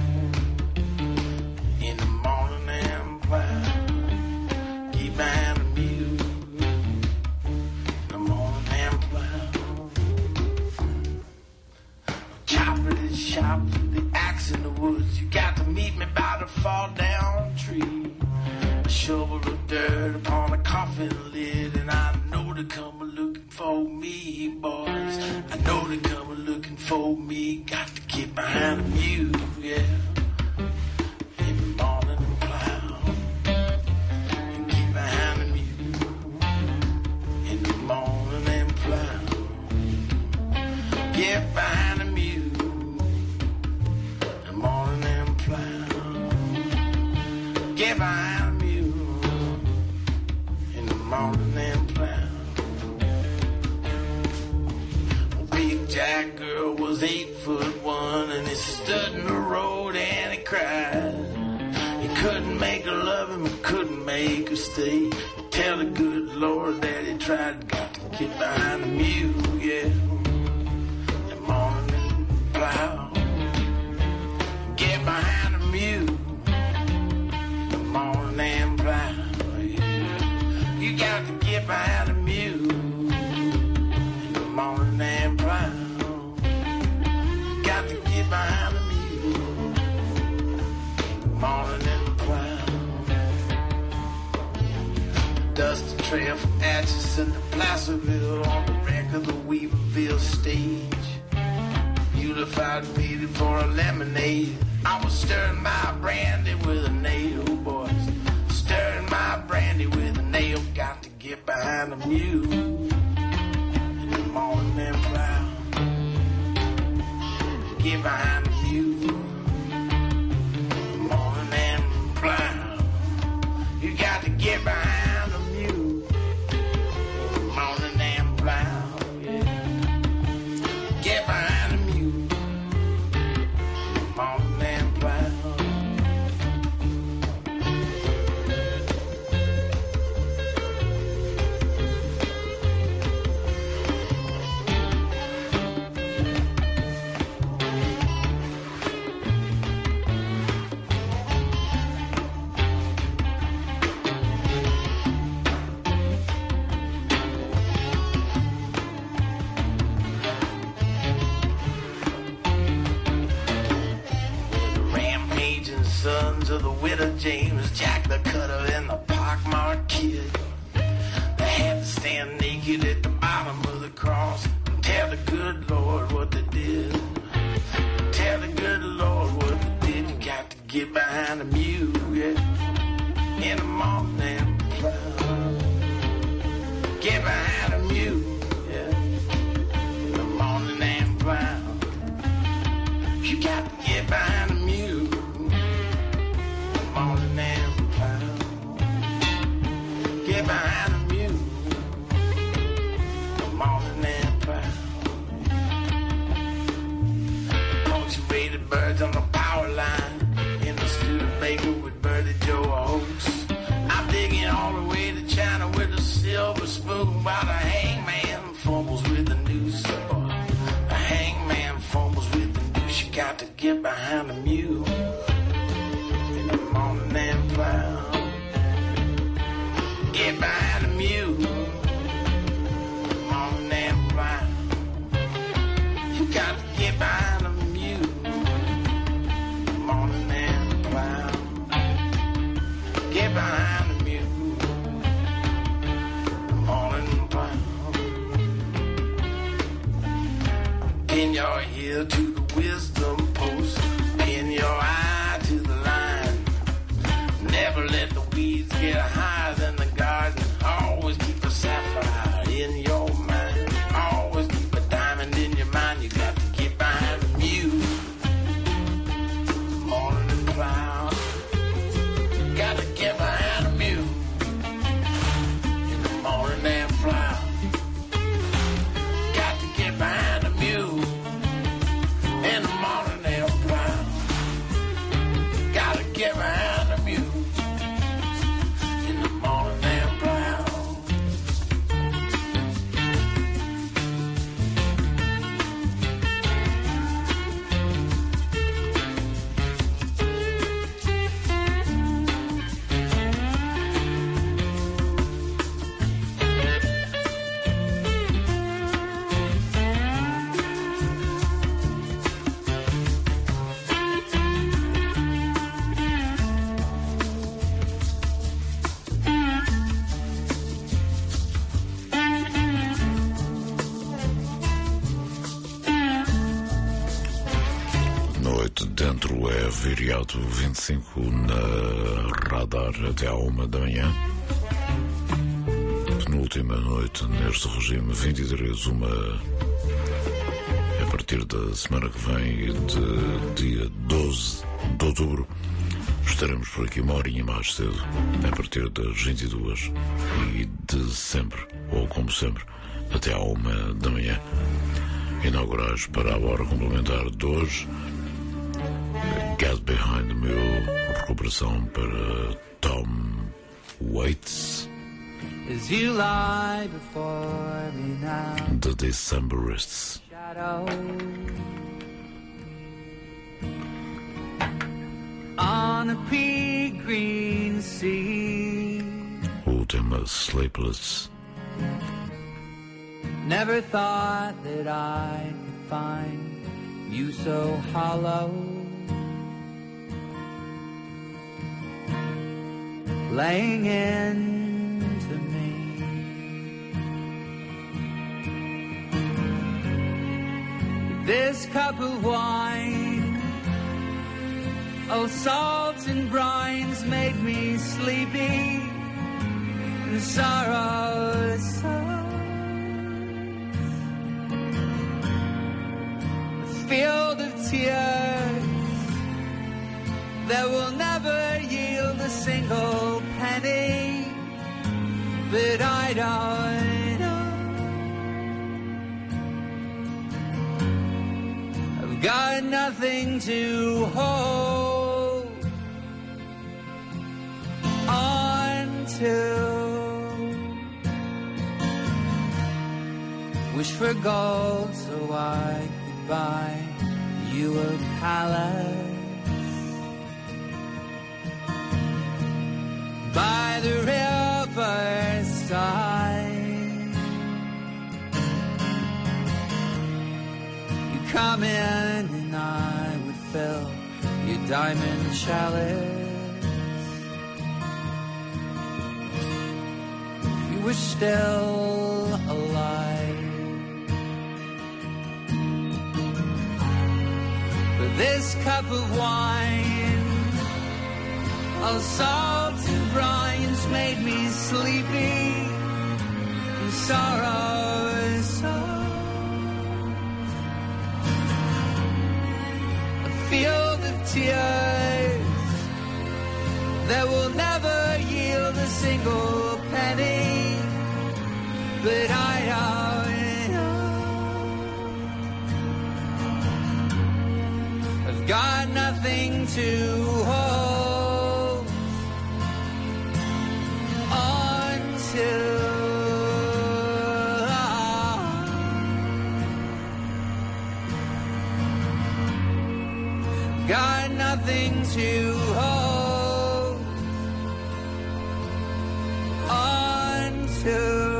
In the morning and plow, get behind the mule. In the morning and plow, chopper the shop, the axe in the woods. You got to meet me by the fall down tree. A shovel of dirt upon a coffin lid, and I know they come looking for me, boys. I know they come looking for me. Got to get behind the mule, yeah. In the morning and plow, and get behind the mule. In the morning and plow, get behind the mule. In the morning and plow, get behind the mule. In the morning and plow. Big Jack girl was 8'1", and he stood in the road and he cried. He couldn't make her love him, he couldn't make her stay. Tell the good Lord that he tried. Got to get behind the mule, yeah. The morning plow, get behind the mule. The morning plow, yeah. You got to get behind the mule. The morning and plow, got to get behind the mule. The morning and plow, dust the trail from Atchison to Placerville on the wreck of the Weaverville stage. Unified pleaded for a lemonade. I was stirring my brandy with a nail, boys. Stirring my brandy with a nail. Got to get behind the mule. Morning and plow, get behind the mule. Morning and plow, you got to get behind the mule. Morning and plow, yeah. Get behind the mule. Morning and plow. Sons of the widow James, Jack the Cutter, and the pockmarked kid. They had to stand naked at the bottom of the cross and tell the good Lord what they did. Tell the good Lord what they did. You got to get behind the mule, yeah. In the morning and plow. Get behind the mule, yeah. In the morning and plow. You got to get behind the mule. Come on and plow. Get behind the mule. Come on and plow. Punctuated birds on the power line. In the Studebaker with Birdie Joe host. I'm digging all the way to China with a silver spoon while the hangman fumbles with the noose. The hangman fumbles with the noose. You got to get behind the mule in the morning and plow. Get behind the mule in the morning and plow. You got to get behind the mule in the morning and plow. Get behind the mule in the morning plow. Pin your ear to the wisdom post. Pin your eye to the line. Never let the weeds get higher than the garden. Always keep a sapphire in your mind. Always keep a diamond in your mind. You got to get behind the mule. Morning plow. Got to get behind the mule in the morning and plow. Got to get behind the mule in the morning and plow. Got to get behind the mule in the morning and plow. Noite dentro é Viriato 25 na Radar até à 1 da manhã. Penúltima noite neste regime, 23, a partir da semana que vem, de dia 12 de outubro. Estaremos por aqui uma horinha mais cedo, a partir das 22 e de sempre, ou como sempre, até à 1 da manhã. Inaugurais para a hora complementar de hoje. Get Behind the Mule, recuperação para Tom Waits, As you lie before me now, The Decemberists. shadow on a pea green sea. O tema Sleepless. Never thought that I could find you so hollow, laying into me. This cup of wine, oh, salt and brines made me sleepy, and sorrow field of tears that will never yield a single penny, but I don't know. I've got nothing to hold on to. Wish for gold so I could buy you a palace by the riverside. You come in and I would fill your diamond chalice. If you were still alive. This cup of wine, all salt and brines made me sleepy, and sorrow is so. A field tears that will never yield a single penny, but I don't know. I've got nothing to hold on to. Got nothing to hold on to.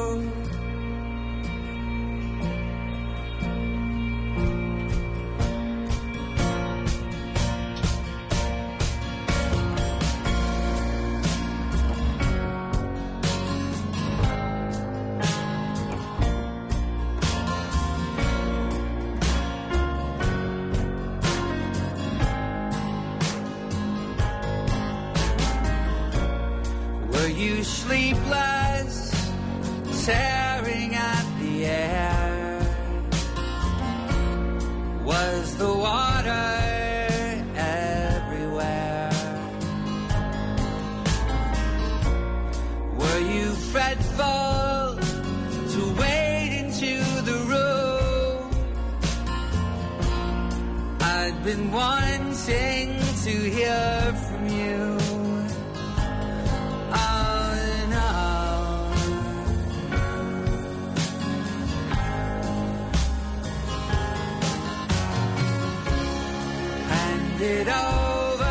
You sleepless, tearing at the air. Was the water everywhere? Were you fretful to wade into the room? I'd been wanting to hear from you. It over,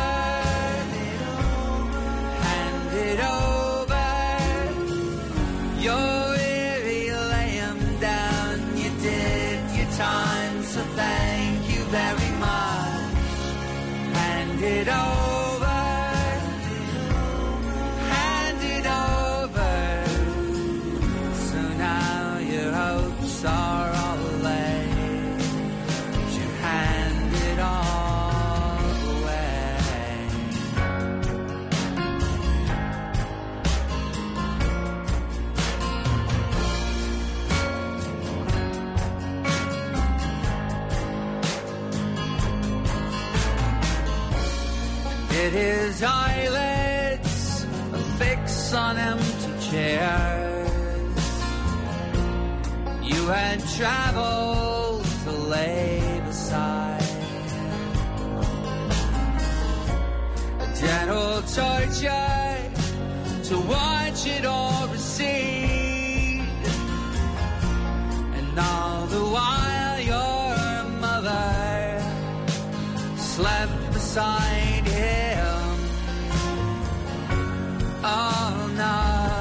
hand it over. You're weary, lay 'em down. You did your time, so thank you very much. Hand it over, hand it over. So now your hopes are all laid. You hand it all. Did his eyelids fix on empty chairs? You had traveled to lay beside a gentle torture to watch it all recede, and all the while your mother slept beside him. Oh no.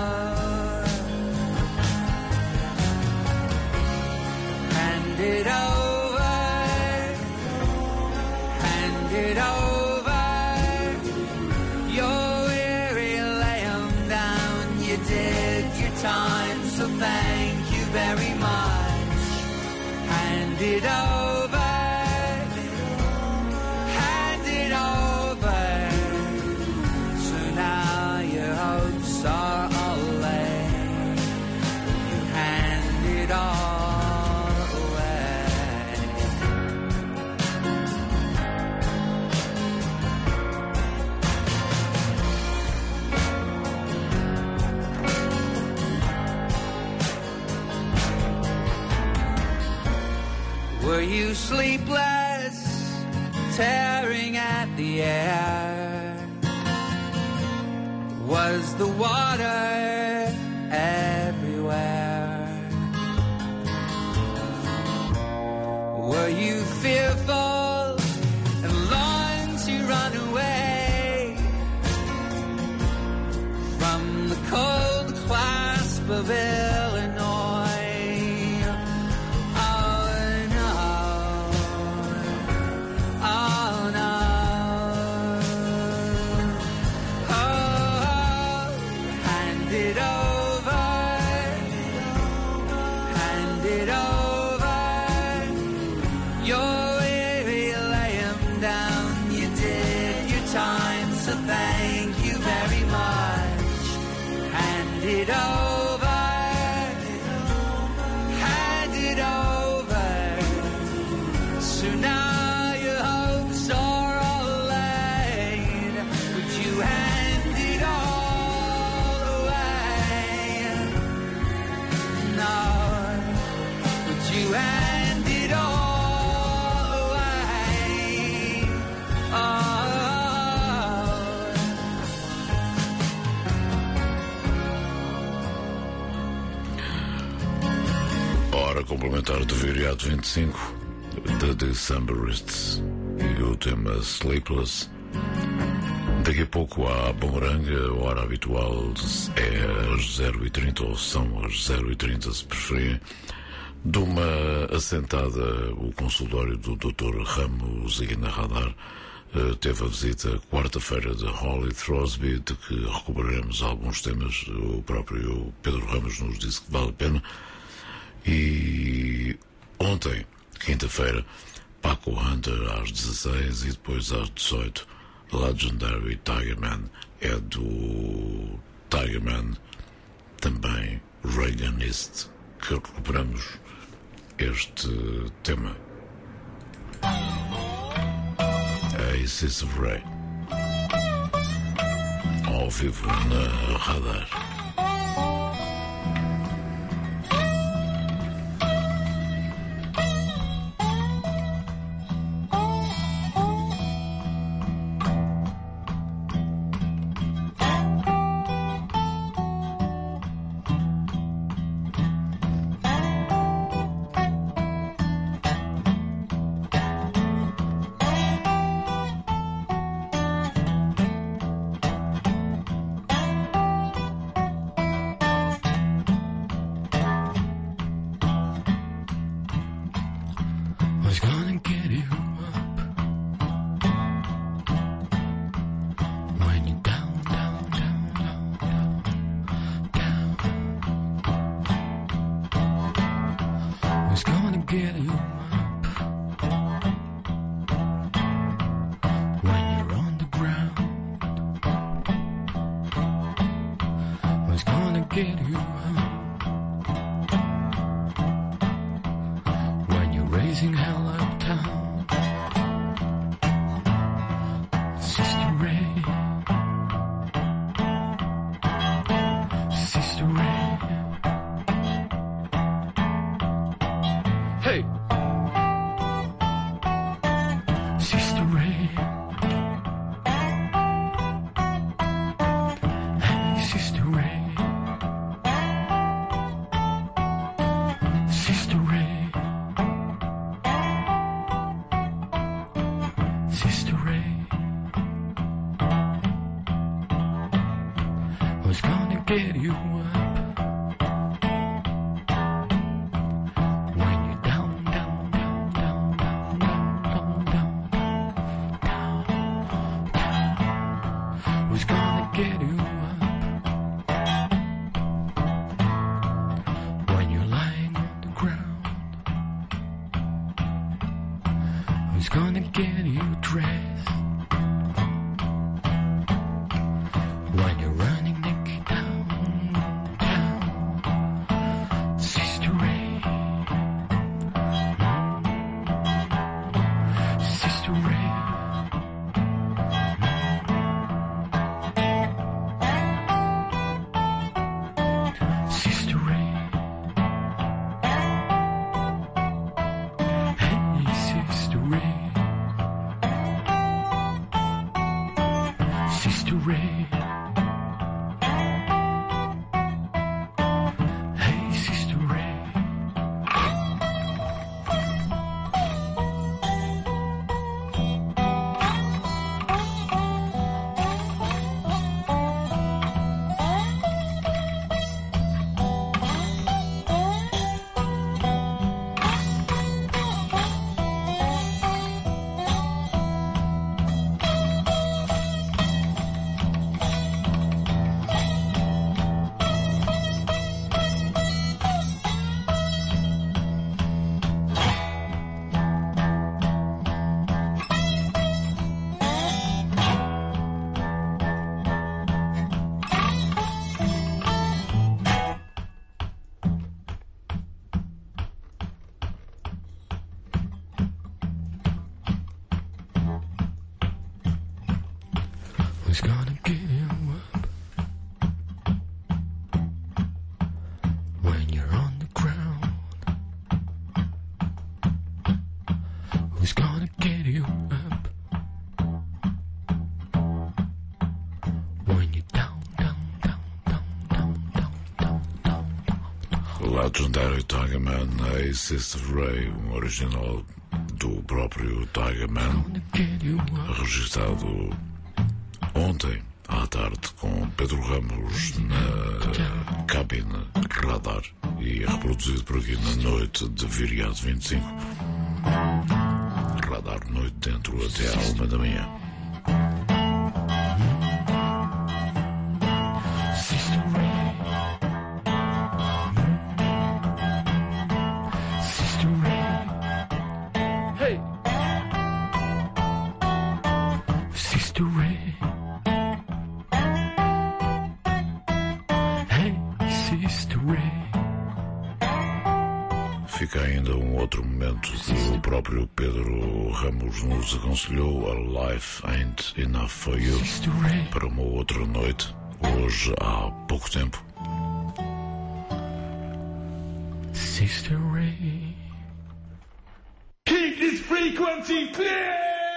Hand it over, hand it over. You're weary, lay 'em down. You did your time, so thank you very much. Hand it over, hand it over. So now your hopes are all laid. You hand it all away. Were you sleepless, tearing at the air? Was the water everywhere? Were you fearful and longed to run away from the cold clasp of Illinois? Thank you very much. Hand it over. para complementar do Viriato 25, The Decemberists e o tema Sleepless. Daqui a pouco há a Bumeranga, a hora habitual é às 0h30, ou são às 0h30 se preferirem. De uma assentada, o consultório do Dr. Ramos e na Radar teve a visita quarta-feira de Holly Throsby, de que recuperaremos alguns temas. O próprio Pedro Ramos nos disse que vale a pena. E ontem, quinta-feira, Paco Hunter às 16 e depois às 18, Legendary Tigerman, é do Tigerman, também Reaganist, que recuperamos este tema. Aces of Ray, ao vivo na Radar. Legendary Tiger Man, Hey Sister Ray, um original do próprio Tiger Man, registrado ontem à tarde com Pedro Ramos na cabine Radar e reproduzido por aqui na noite de Viriato 25. Radar noite dentro até à 1 da manhã. Fica ainda um outro momento que o próprio Pedro Ramos nos aconselhou: A Life Ain't Enough For You, para uma outra noite, hoje há pouco tempo. Sister Ray, keep this frequency clear.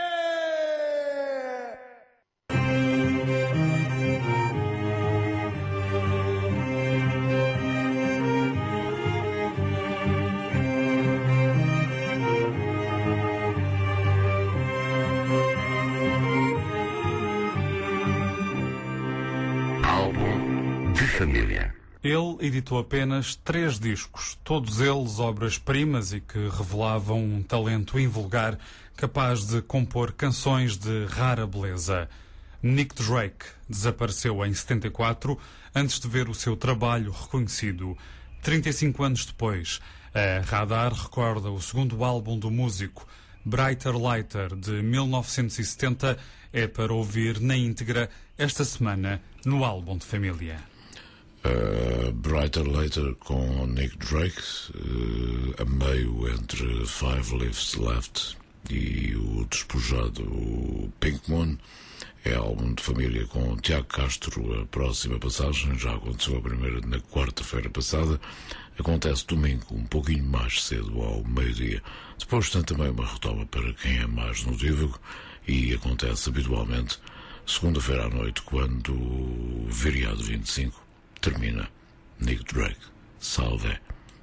Família. Ele editou apenas 3 discos, todos eles obras-primas e que revelavam um talento invulgar capaz de compor canções de rara beleza. Nick Drake desapareceu em 74, antes de ver o seu trabalho reconhecido. 35 anos depois, a Radar recorda o segundo álbum do músico, Brighter Lighter, de 1970, é para ouvir na íntegra esta semana no álbum de família. Brighter Later com Nick Drake, a meio entre Five Leaves Left e o despojado Pink Moon. É álbum de família com Tiago Castro. A próxima passagem já aconteceu a primeira na quarta-feira passada, acontece domingo um pouquinho mais cedo, ao meio-dia. Depois tem também uma retoma para quem é mais notívago e acontece habitualmente segunda-feira à noite, quando o Viriato 25 termina. Nick Drake, salve.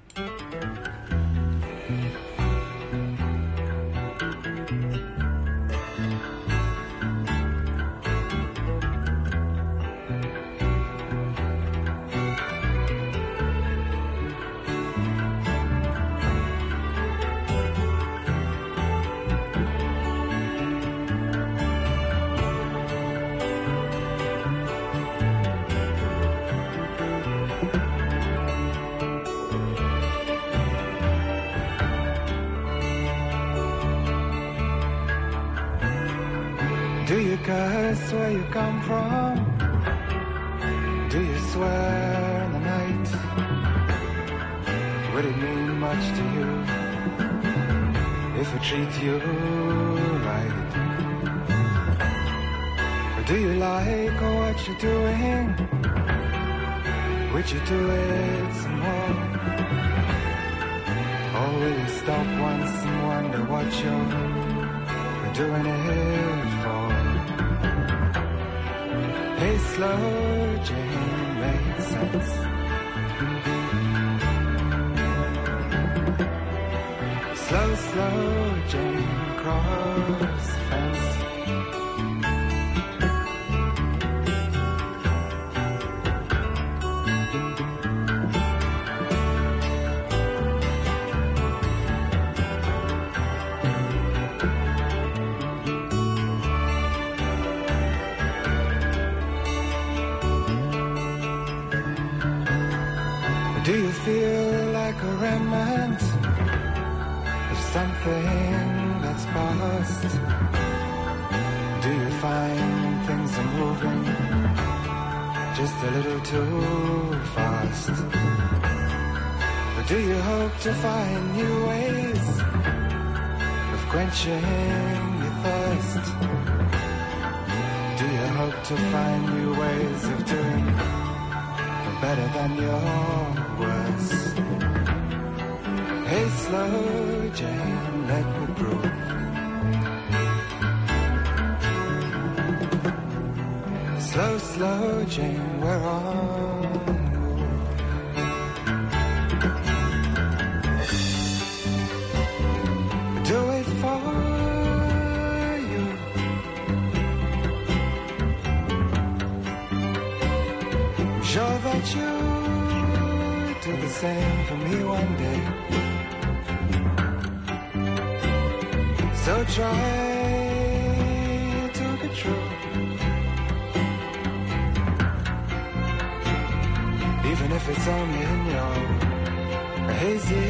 Do you curse where you come from? Do you swear in the night? Would it mean much to you if I treat you right? Or do you like what you're doing? Would you do it some more? Or will you stop once and wonder what you're doing it for? Hey, slow Jane, makes sense. Slow, slow Jane, cross the fence. Do you feel like a remnant of something that's past? Do you find things are moving just a little too fast? Or do you hope to find new ways of quenching your thirst? Do you hope to find new ways of doing better than your worst? Hey, slow Jane, let me prove. Slow, slow Jane, we're on the move. Sure that you do the same for me one day. So try to be true, even if it's only in your hazy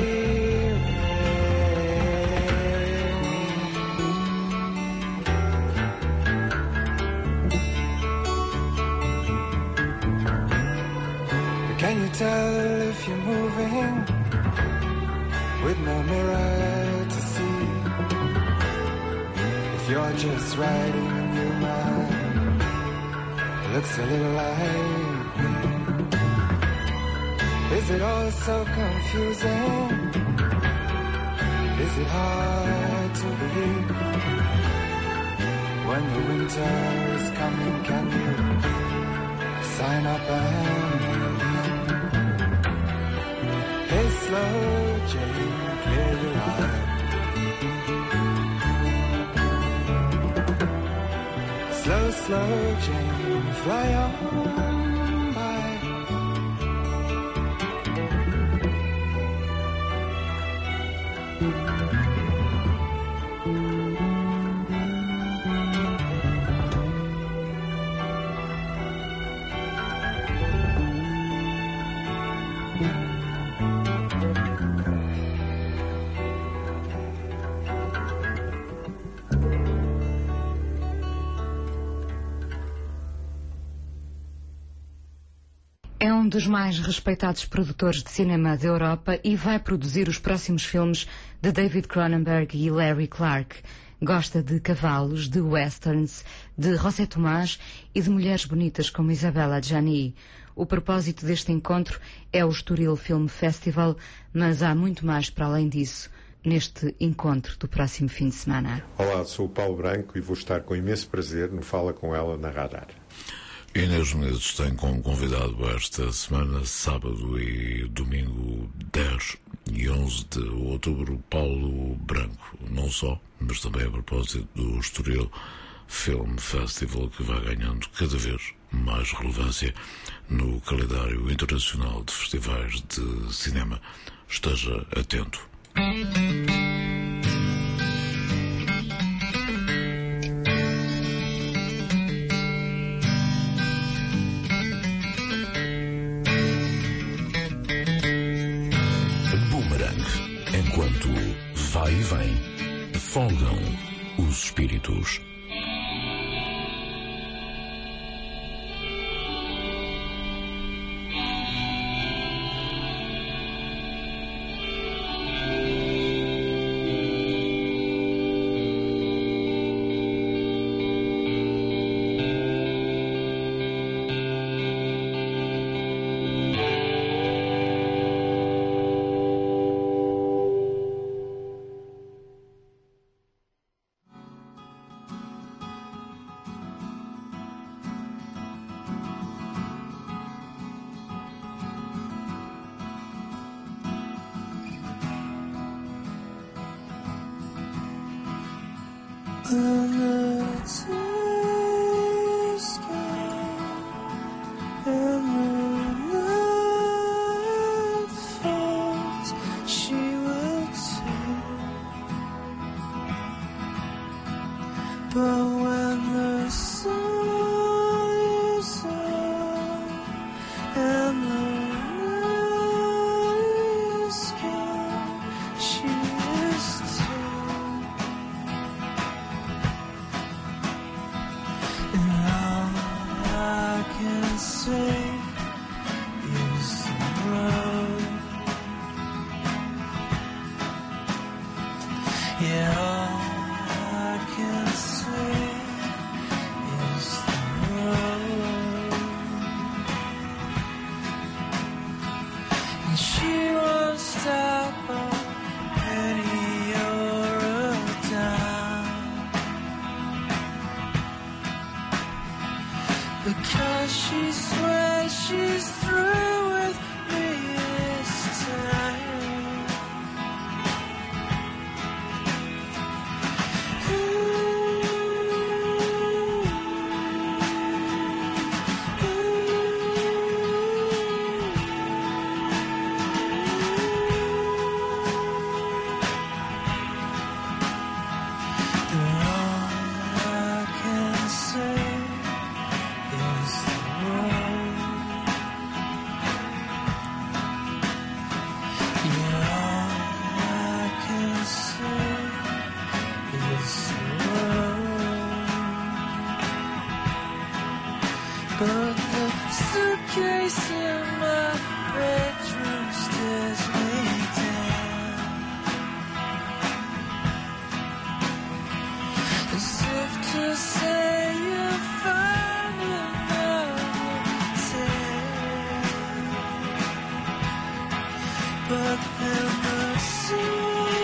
Can you tell if you're moving with no mirror to see? If you're just riding a new man, it looks a little like me. Is it all so confusing? Is it hard to believe? When the winter is coming, can you sign up and leave? Hey, slow Jane, clear your eye. Slow, slow Jane, fly on by. É um dos mais respeitados produtores de cinema da Europa e vai produzir os próximos filmes de David Cronenberg e Larry Clark. Gosta de cavalos, de westerns, de José Tomás e de mulheres bonitas como Isabella Gianni. O propósito deste encontro é o Estoril Film Festival, mas há muito mais para além disso neste encontro do próximo fim de semana. Olá, sou o Paulo Branco e vou estar com imenso prazer no Fala Com Ela na Radar. Inês Menezes tem como convidado esta semana, sábado e domingo 10 e 11 de outubro, Paulo Branco. Não só, mas também a propósito do Estoril Film Festival, que vai ganhando cada vez mais relevância no calendário internacional de festivais de cinema. Esteja atento. Enquanto vai e vem, folgam os espíritos. Because she swears she's through with me this time. suitcase in my bedroom stares me down, as if to say you found another town. But then the sea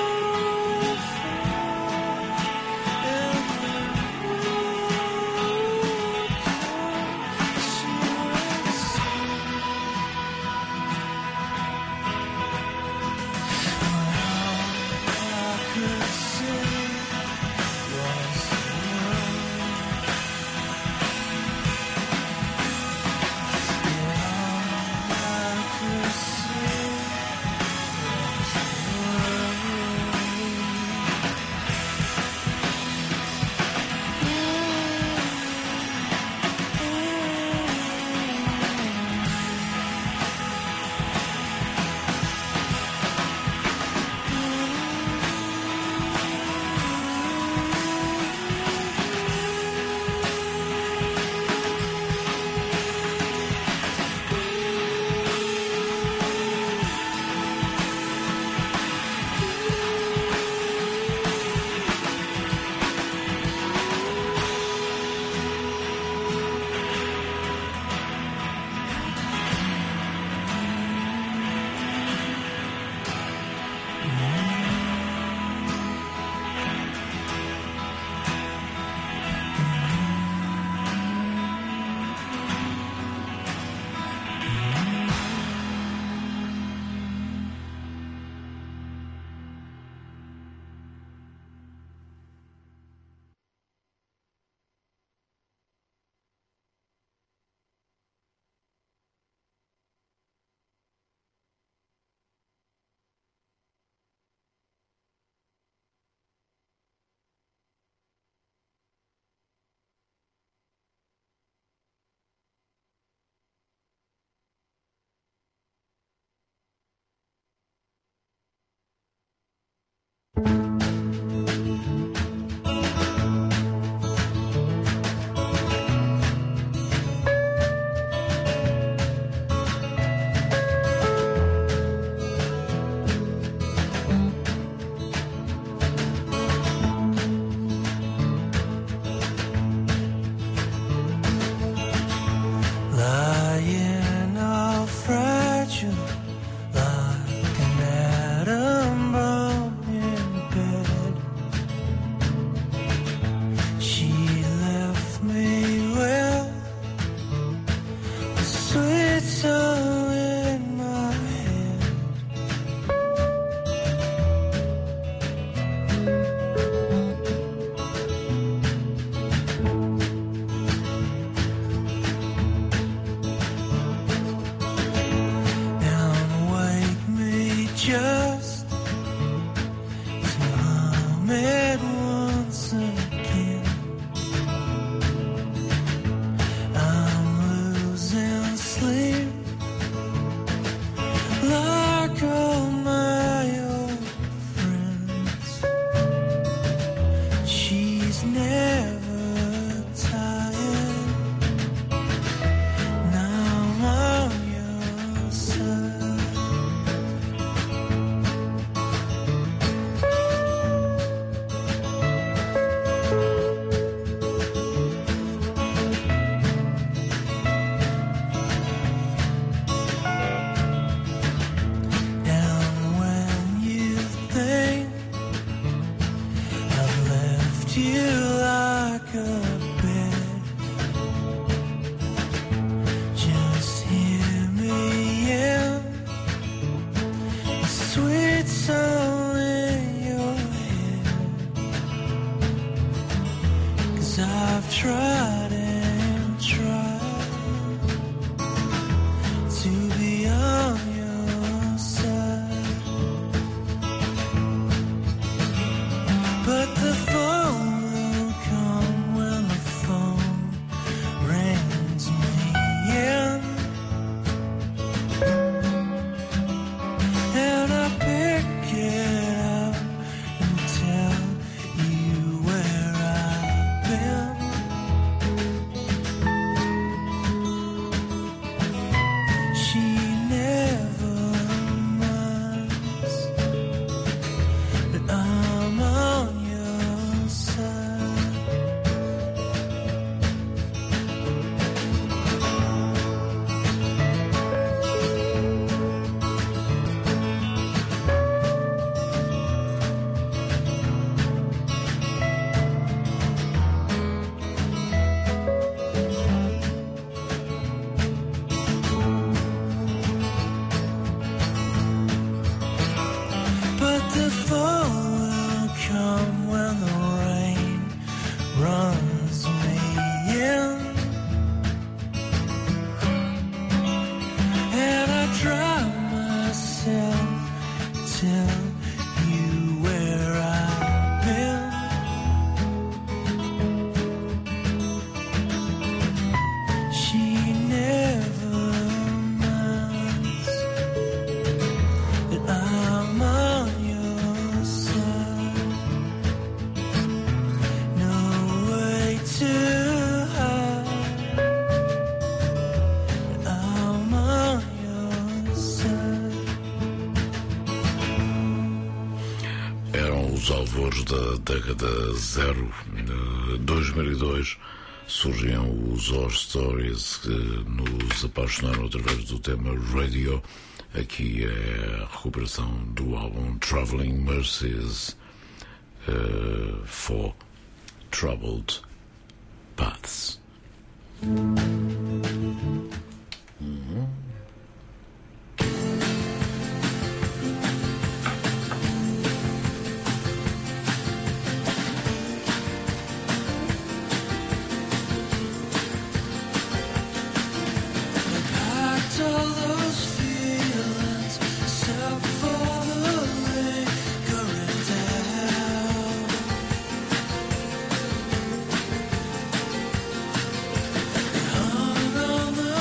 lying all fragile like an atom bomb in bed. She left me with a sweet song in my head. And wake me just to hum it once again. I'm losing sleep nos alvores da década zero, 2002, surgiam os Horror Stories que nos apaixonaram através do tema Radio. Aqui é a recuperação do álbum Traveling Mercies for Troubled Paths. All those feelings, except for the lingering doubt. Hung on the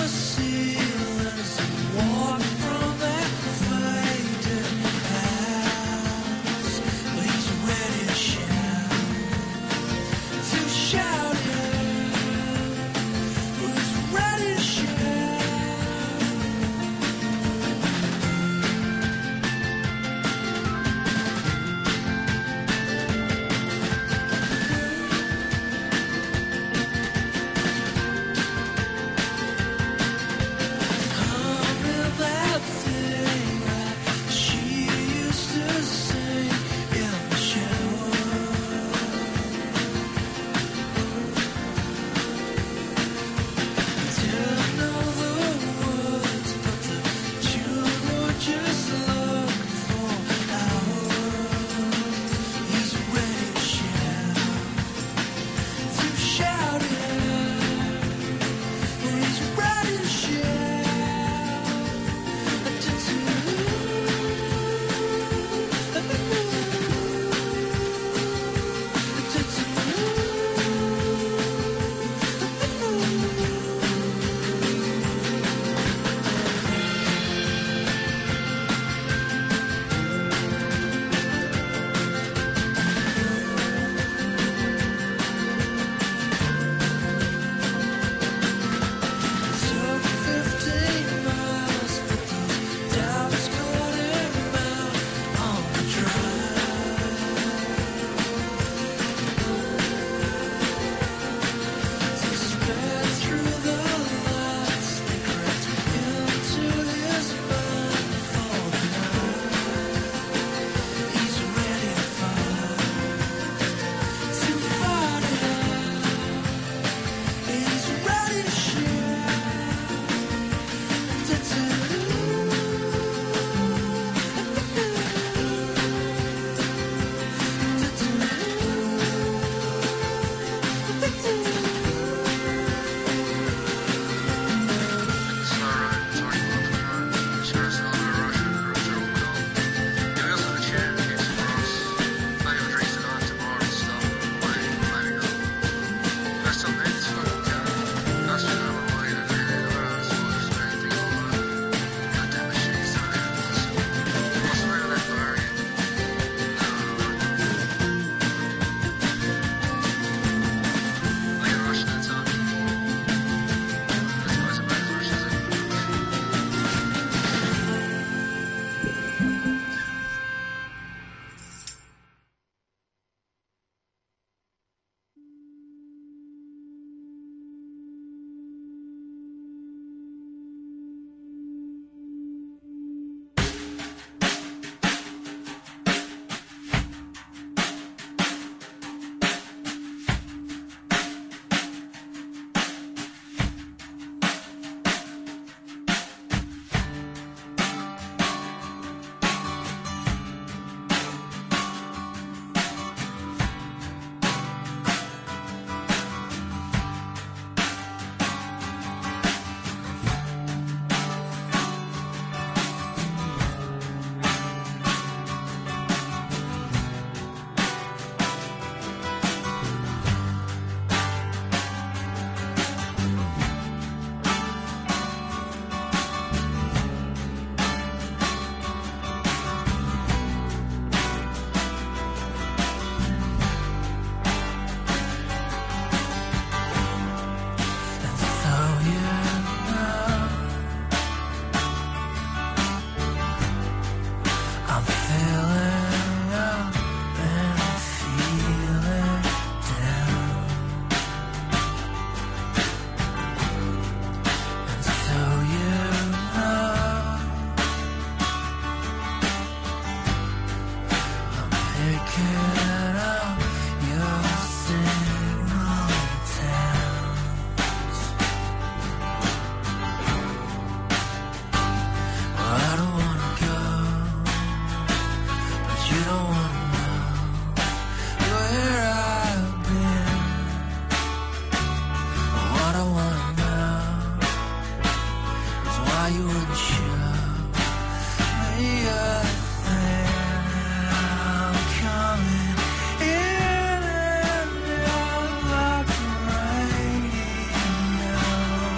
and show me a thing. I'm coming in and out like a radio.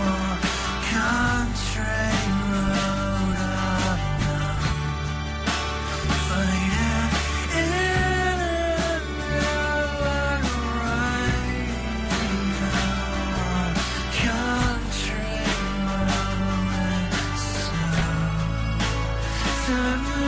Country road unknown, fading in and out like a radio. Country road and slow.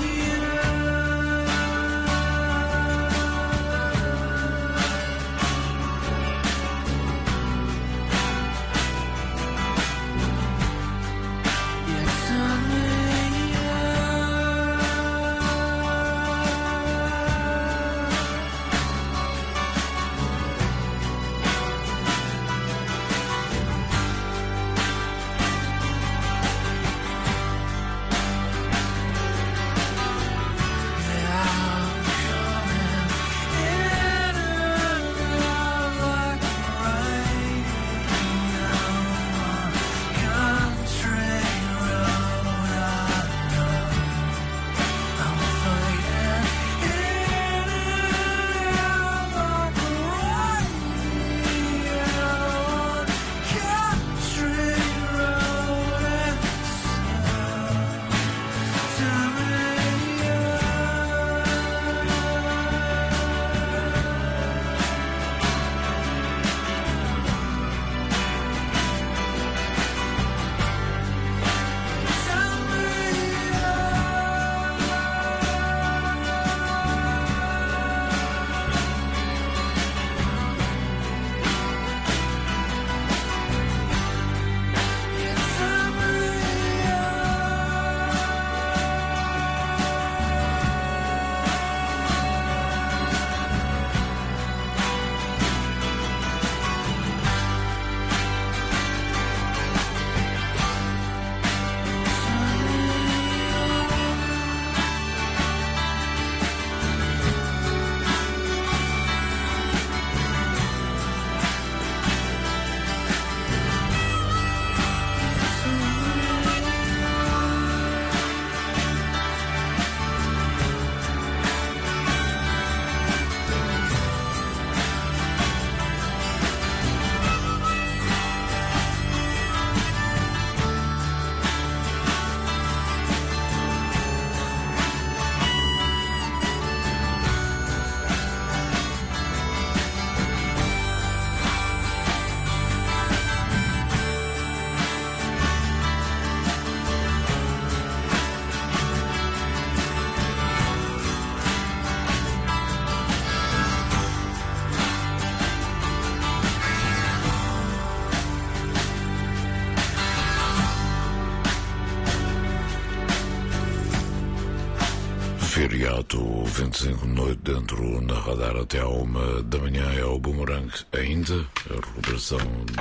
Feriado 25 de noite dentro na radar até à 1 da manhã é o Boomerang ainda, a recuperação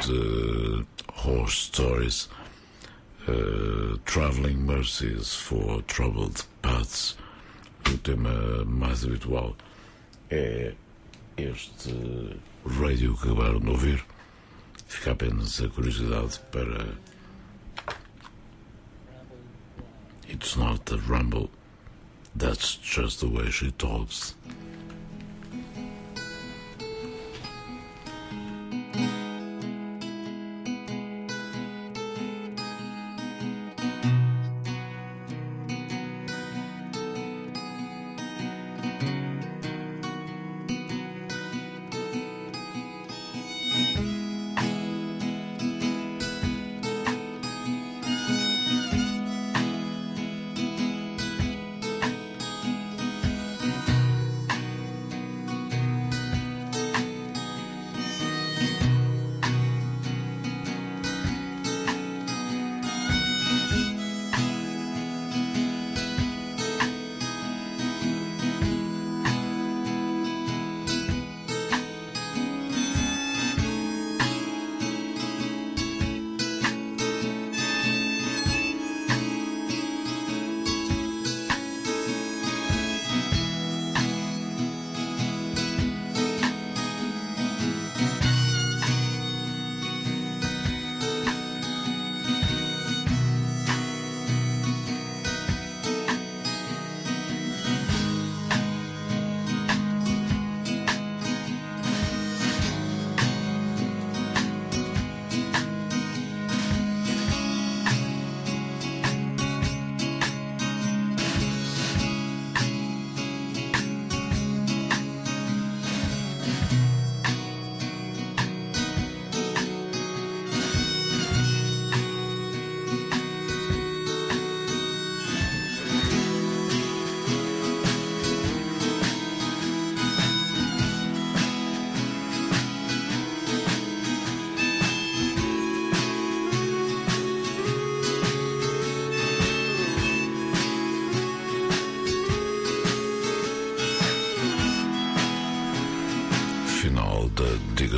de Horse Stories, Traveling Mercies for Troubled Paths. O tema mais habitual é este radio que acabaram de ouvir. Fica apenas a curiosidade para It's not the rumble, that's just the way she talks.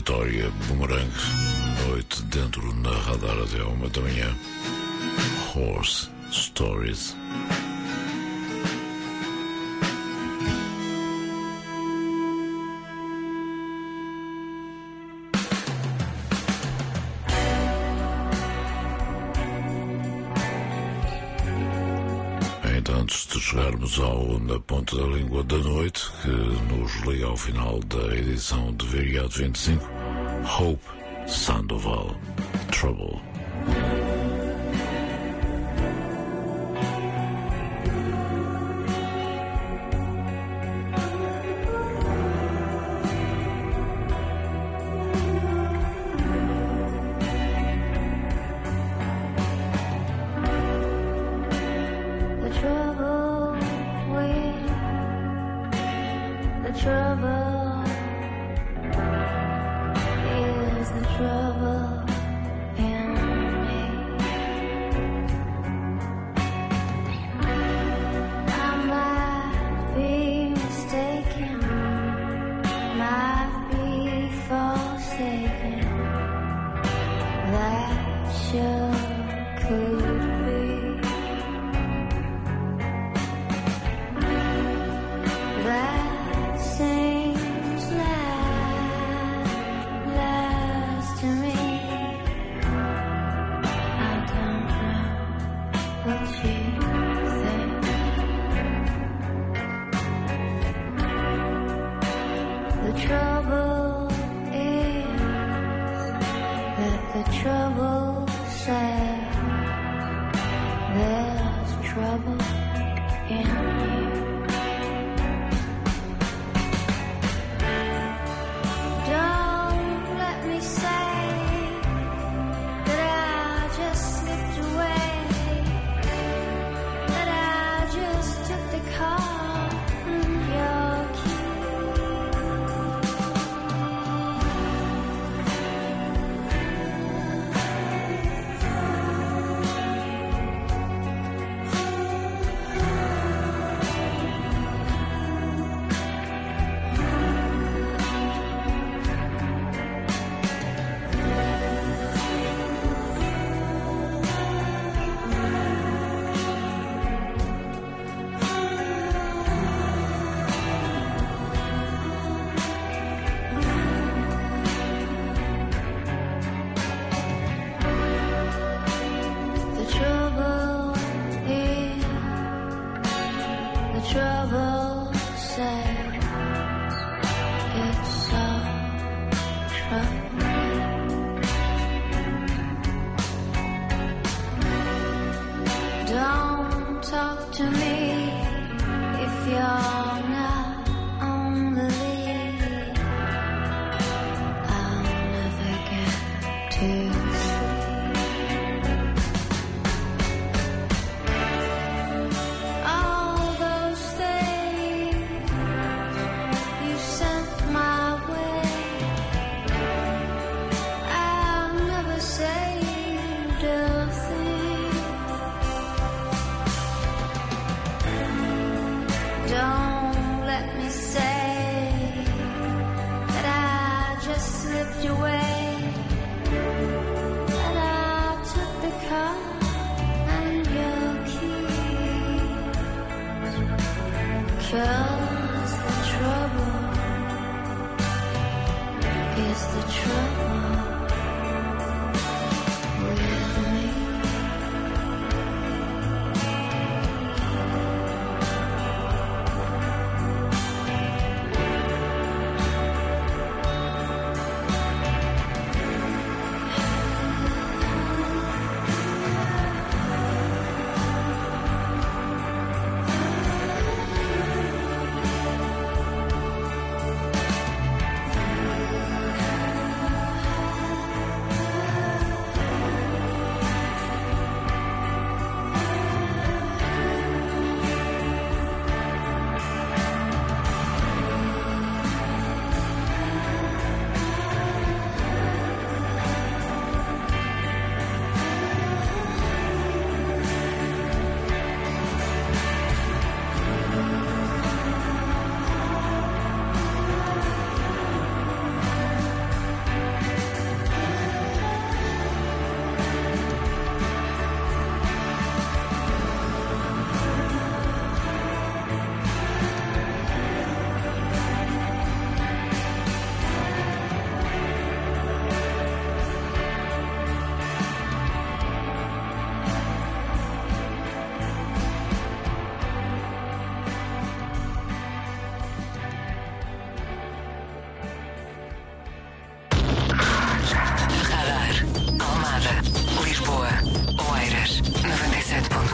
Vitória, Boomerang, noite dentro na radar até 1 da manhã. Horse Stories. Antes de chegarmos na ponta da língua da noite, que nos liga ao final da edição de Viriato 25, Hope Sandoval, Trouble.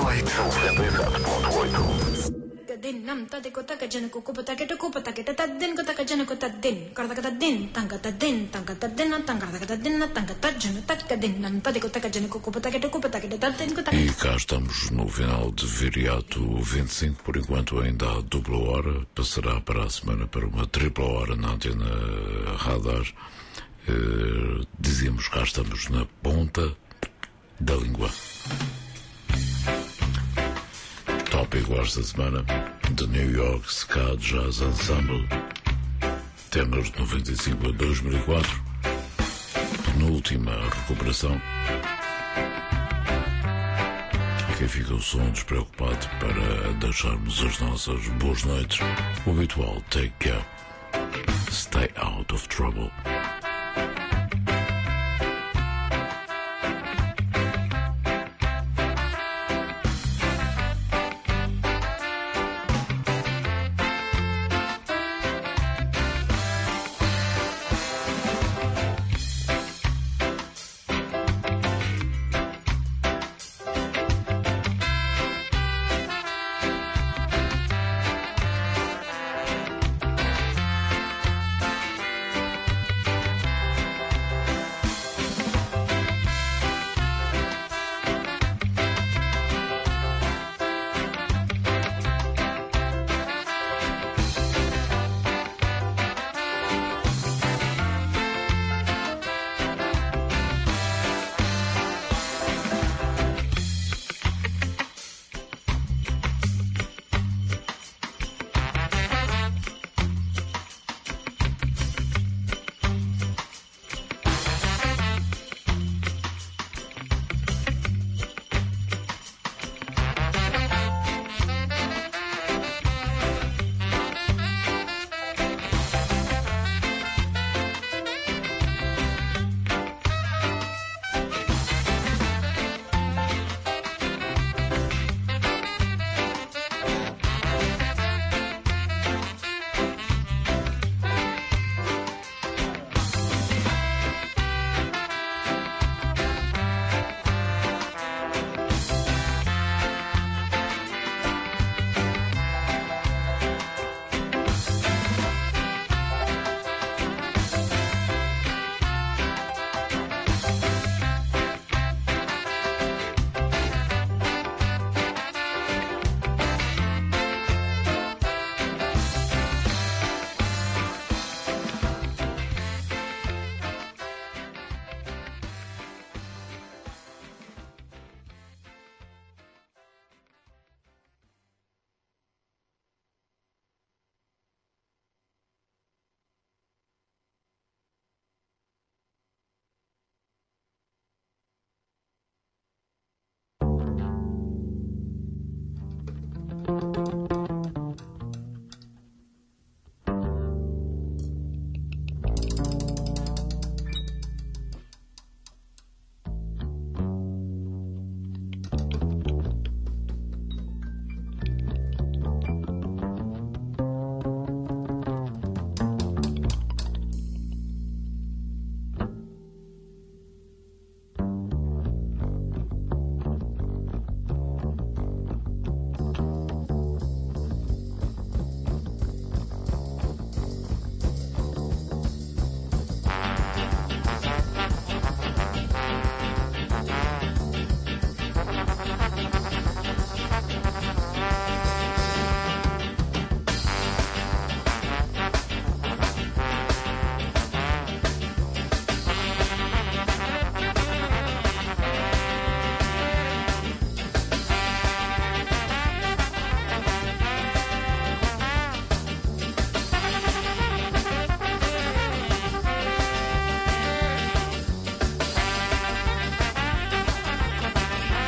Nam tadiko takajanaku kupatake kupatake tadin kotakajanaku tadin kardakatadin tangatadin tangatadin tangatadin tangatadin takadin nam tadiko takajanaku kupatake tadin kotakajanaku. E cá estamos no final de Viriato 25, por enquanto ainda há dupla hora, passará para a semana para uma tripla hora na antena Radar. Dizíamos cá estamos na ponta da língua. Tópico esta semana: The New York Ska Jazz Ensemble, temas de 95 a 2004, penúltima recuperação. Aqui fica o som despreocupado para deixarmos as nossas boas noites. O habitual Take Care, Stay Out of Trouble.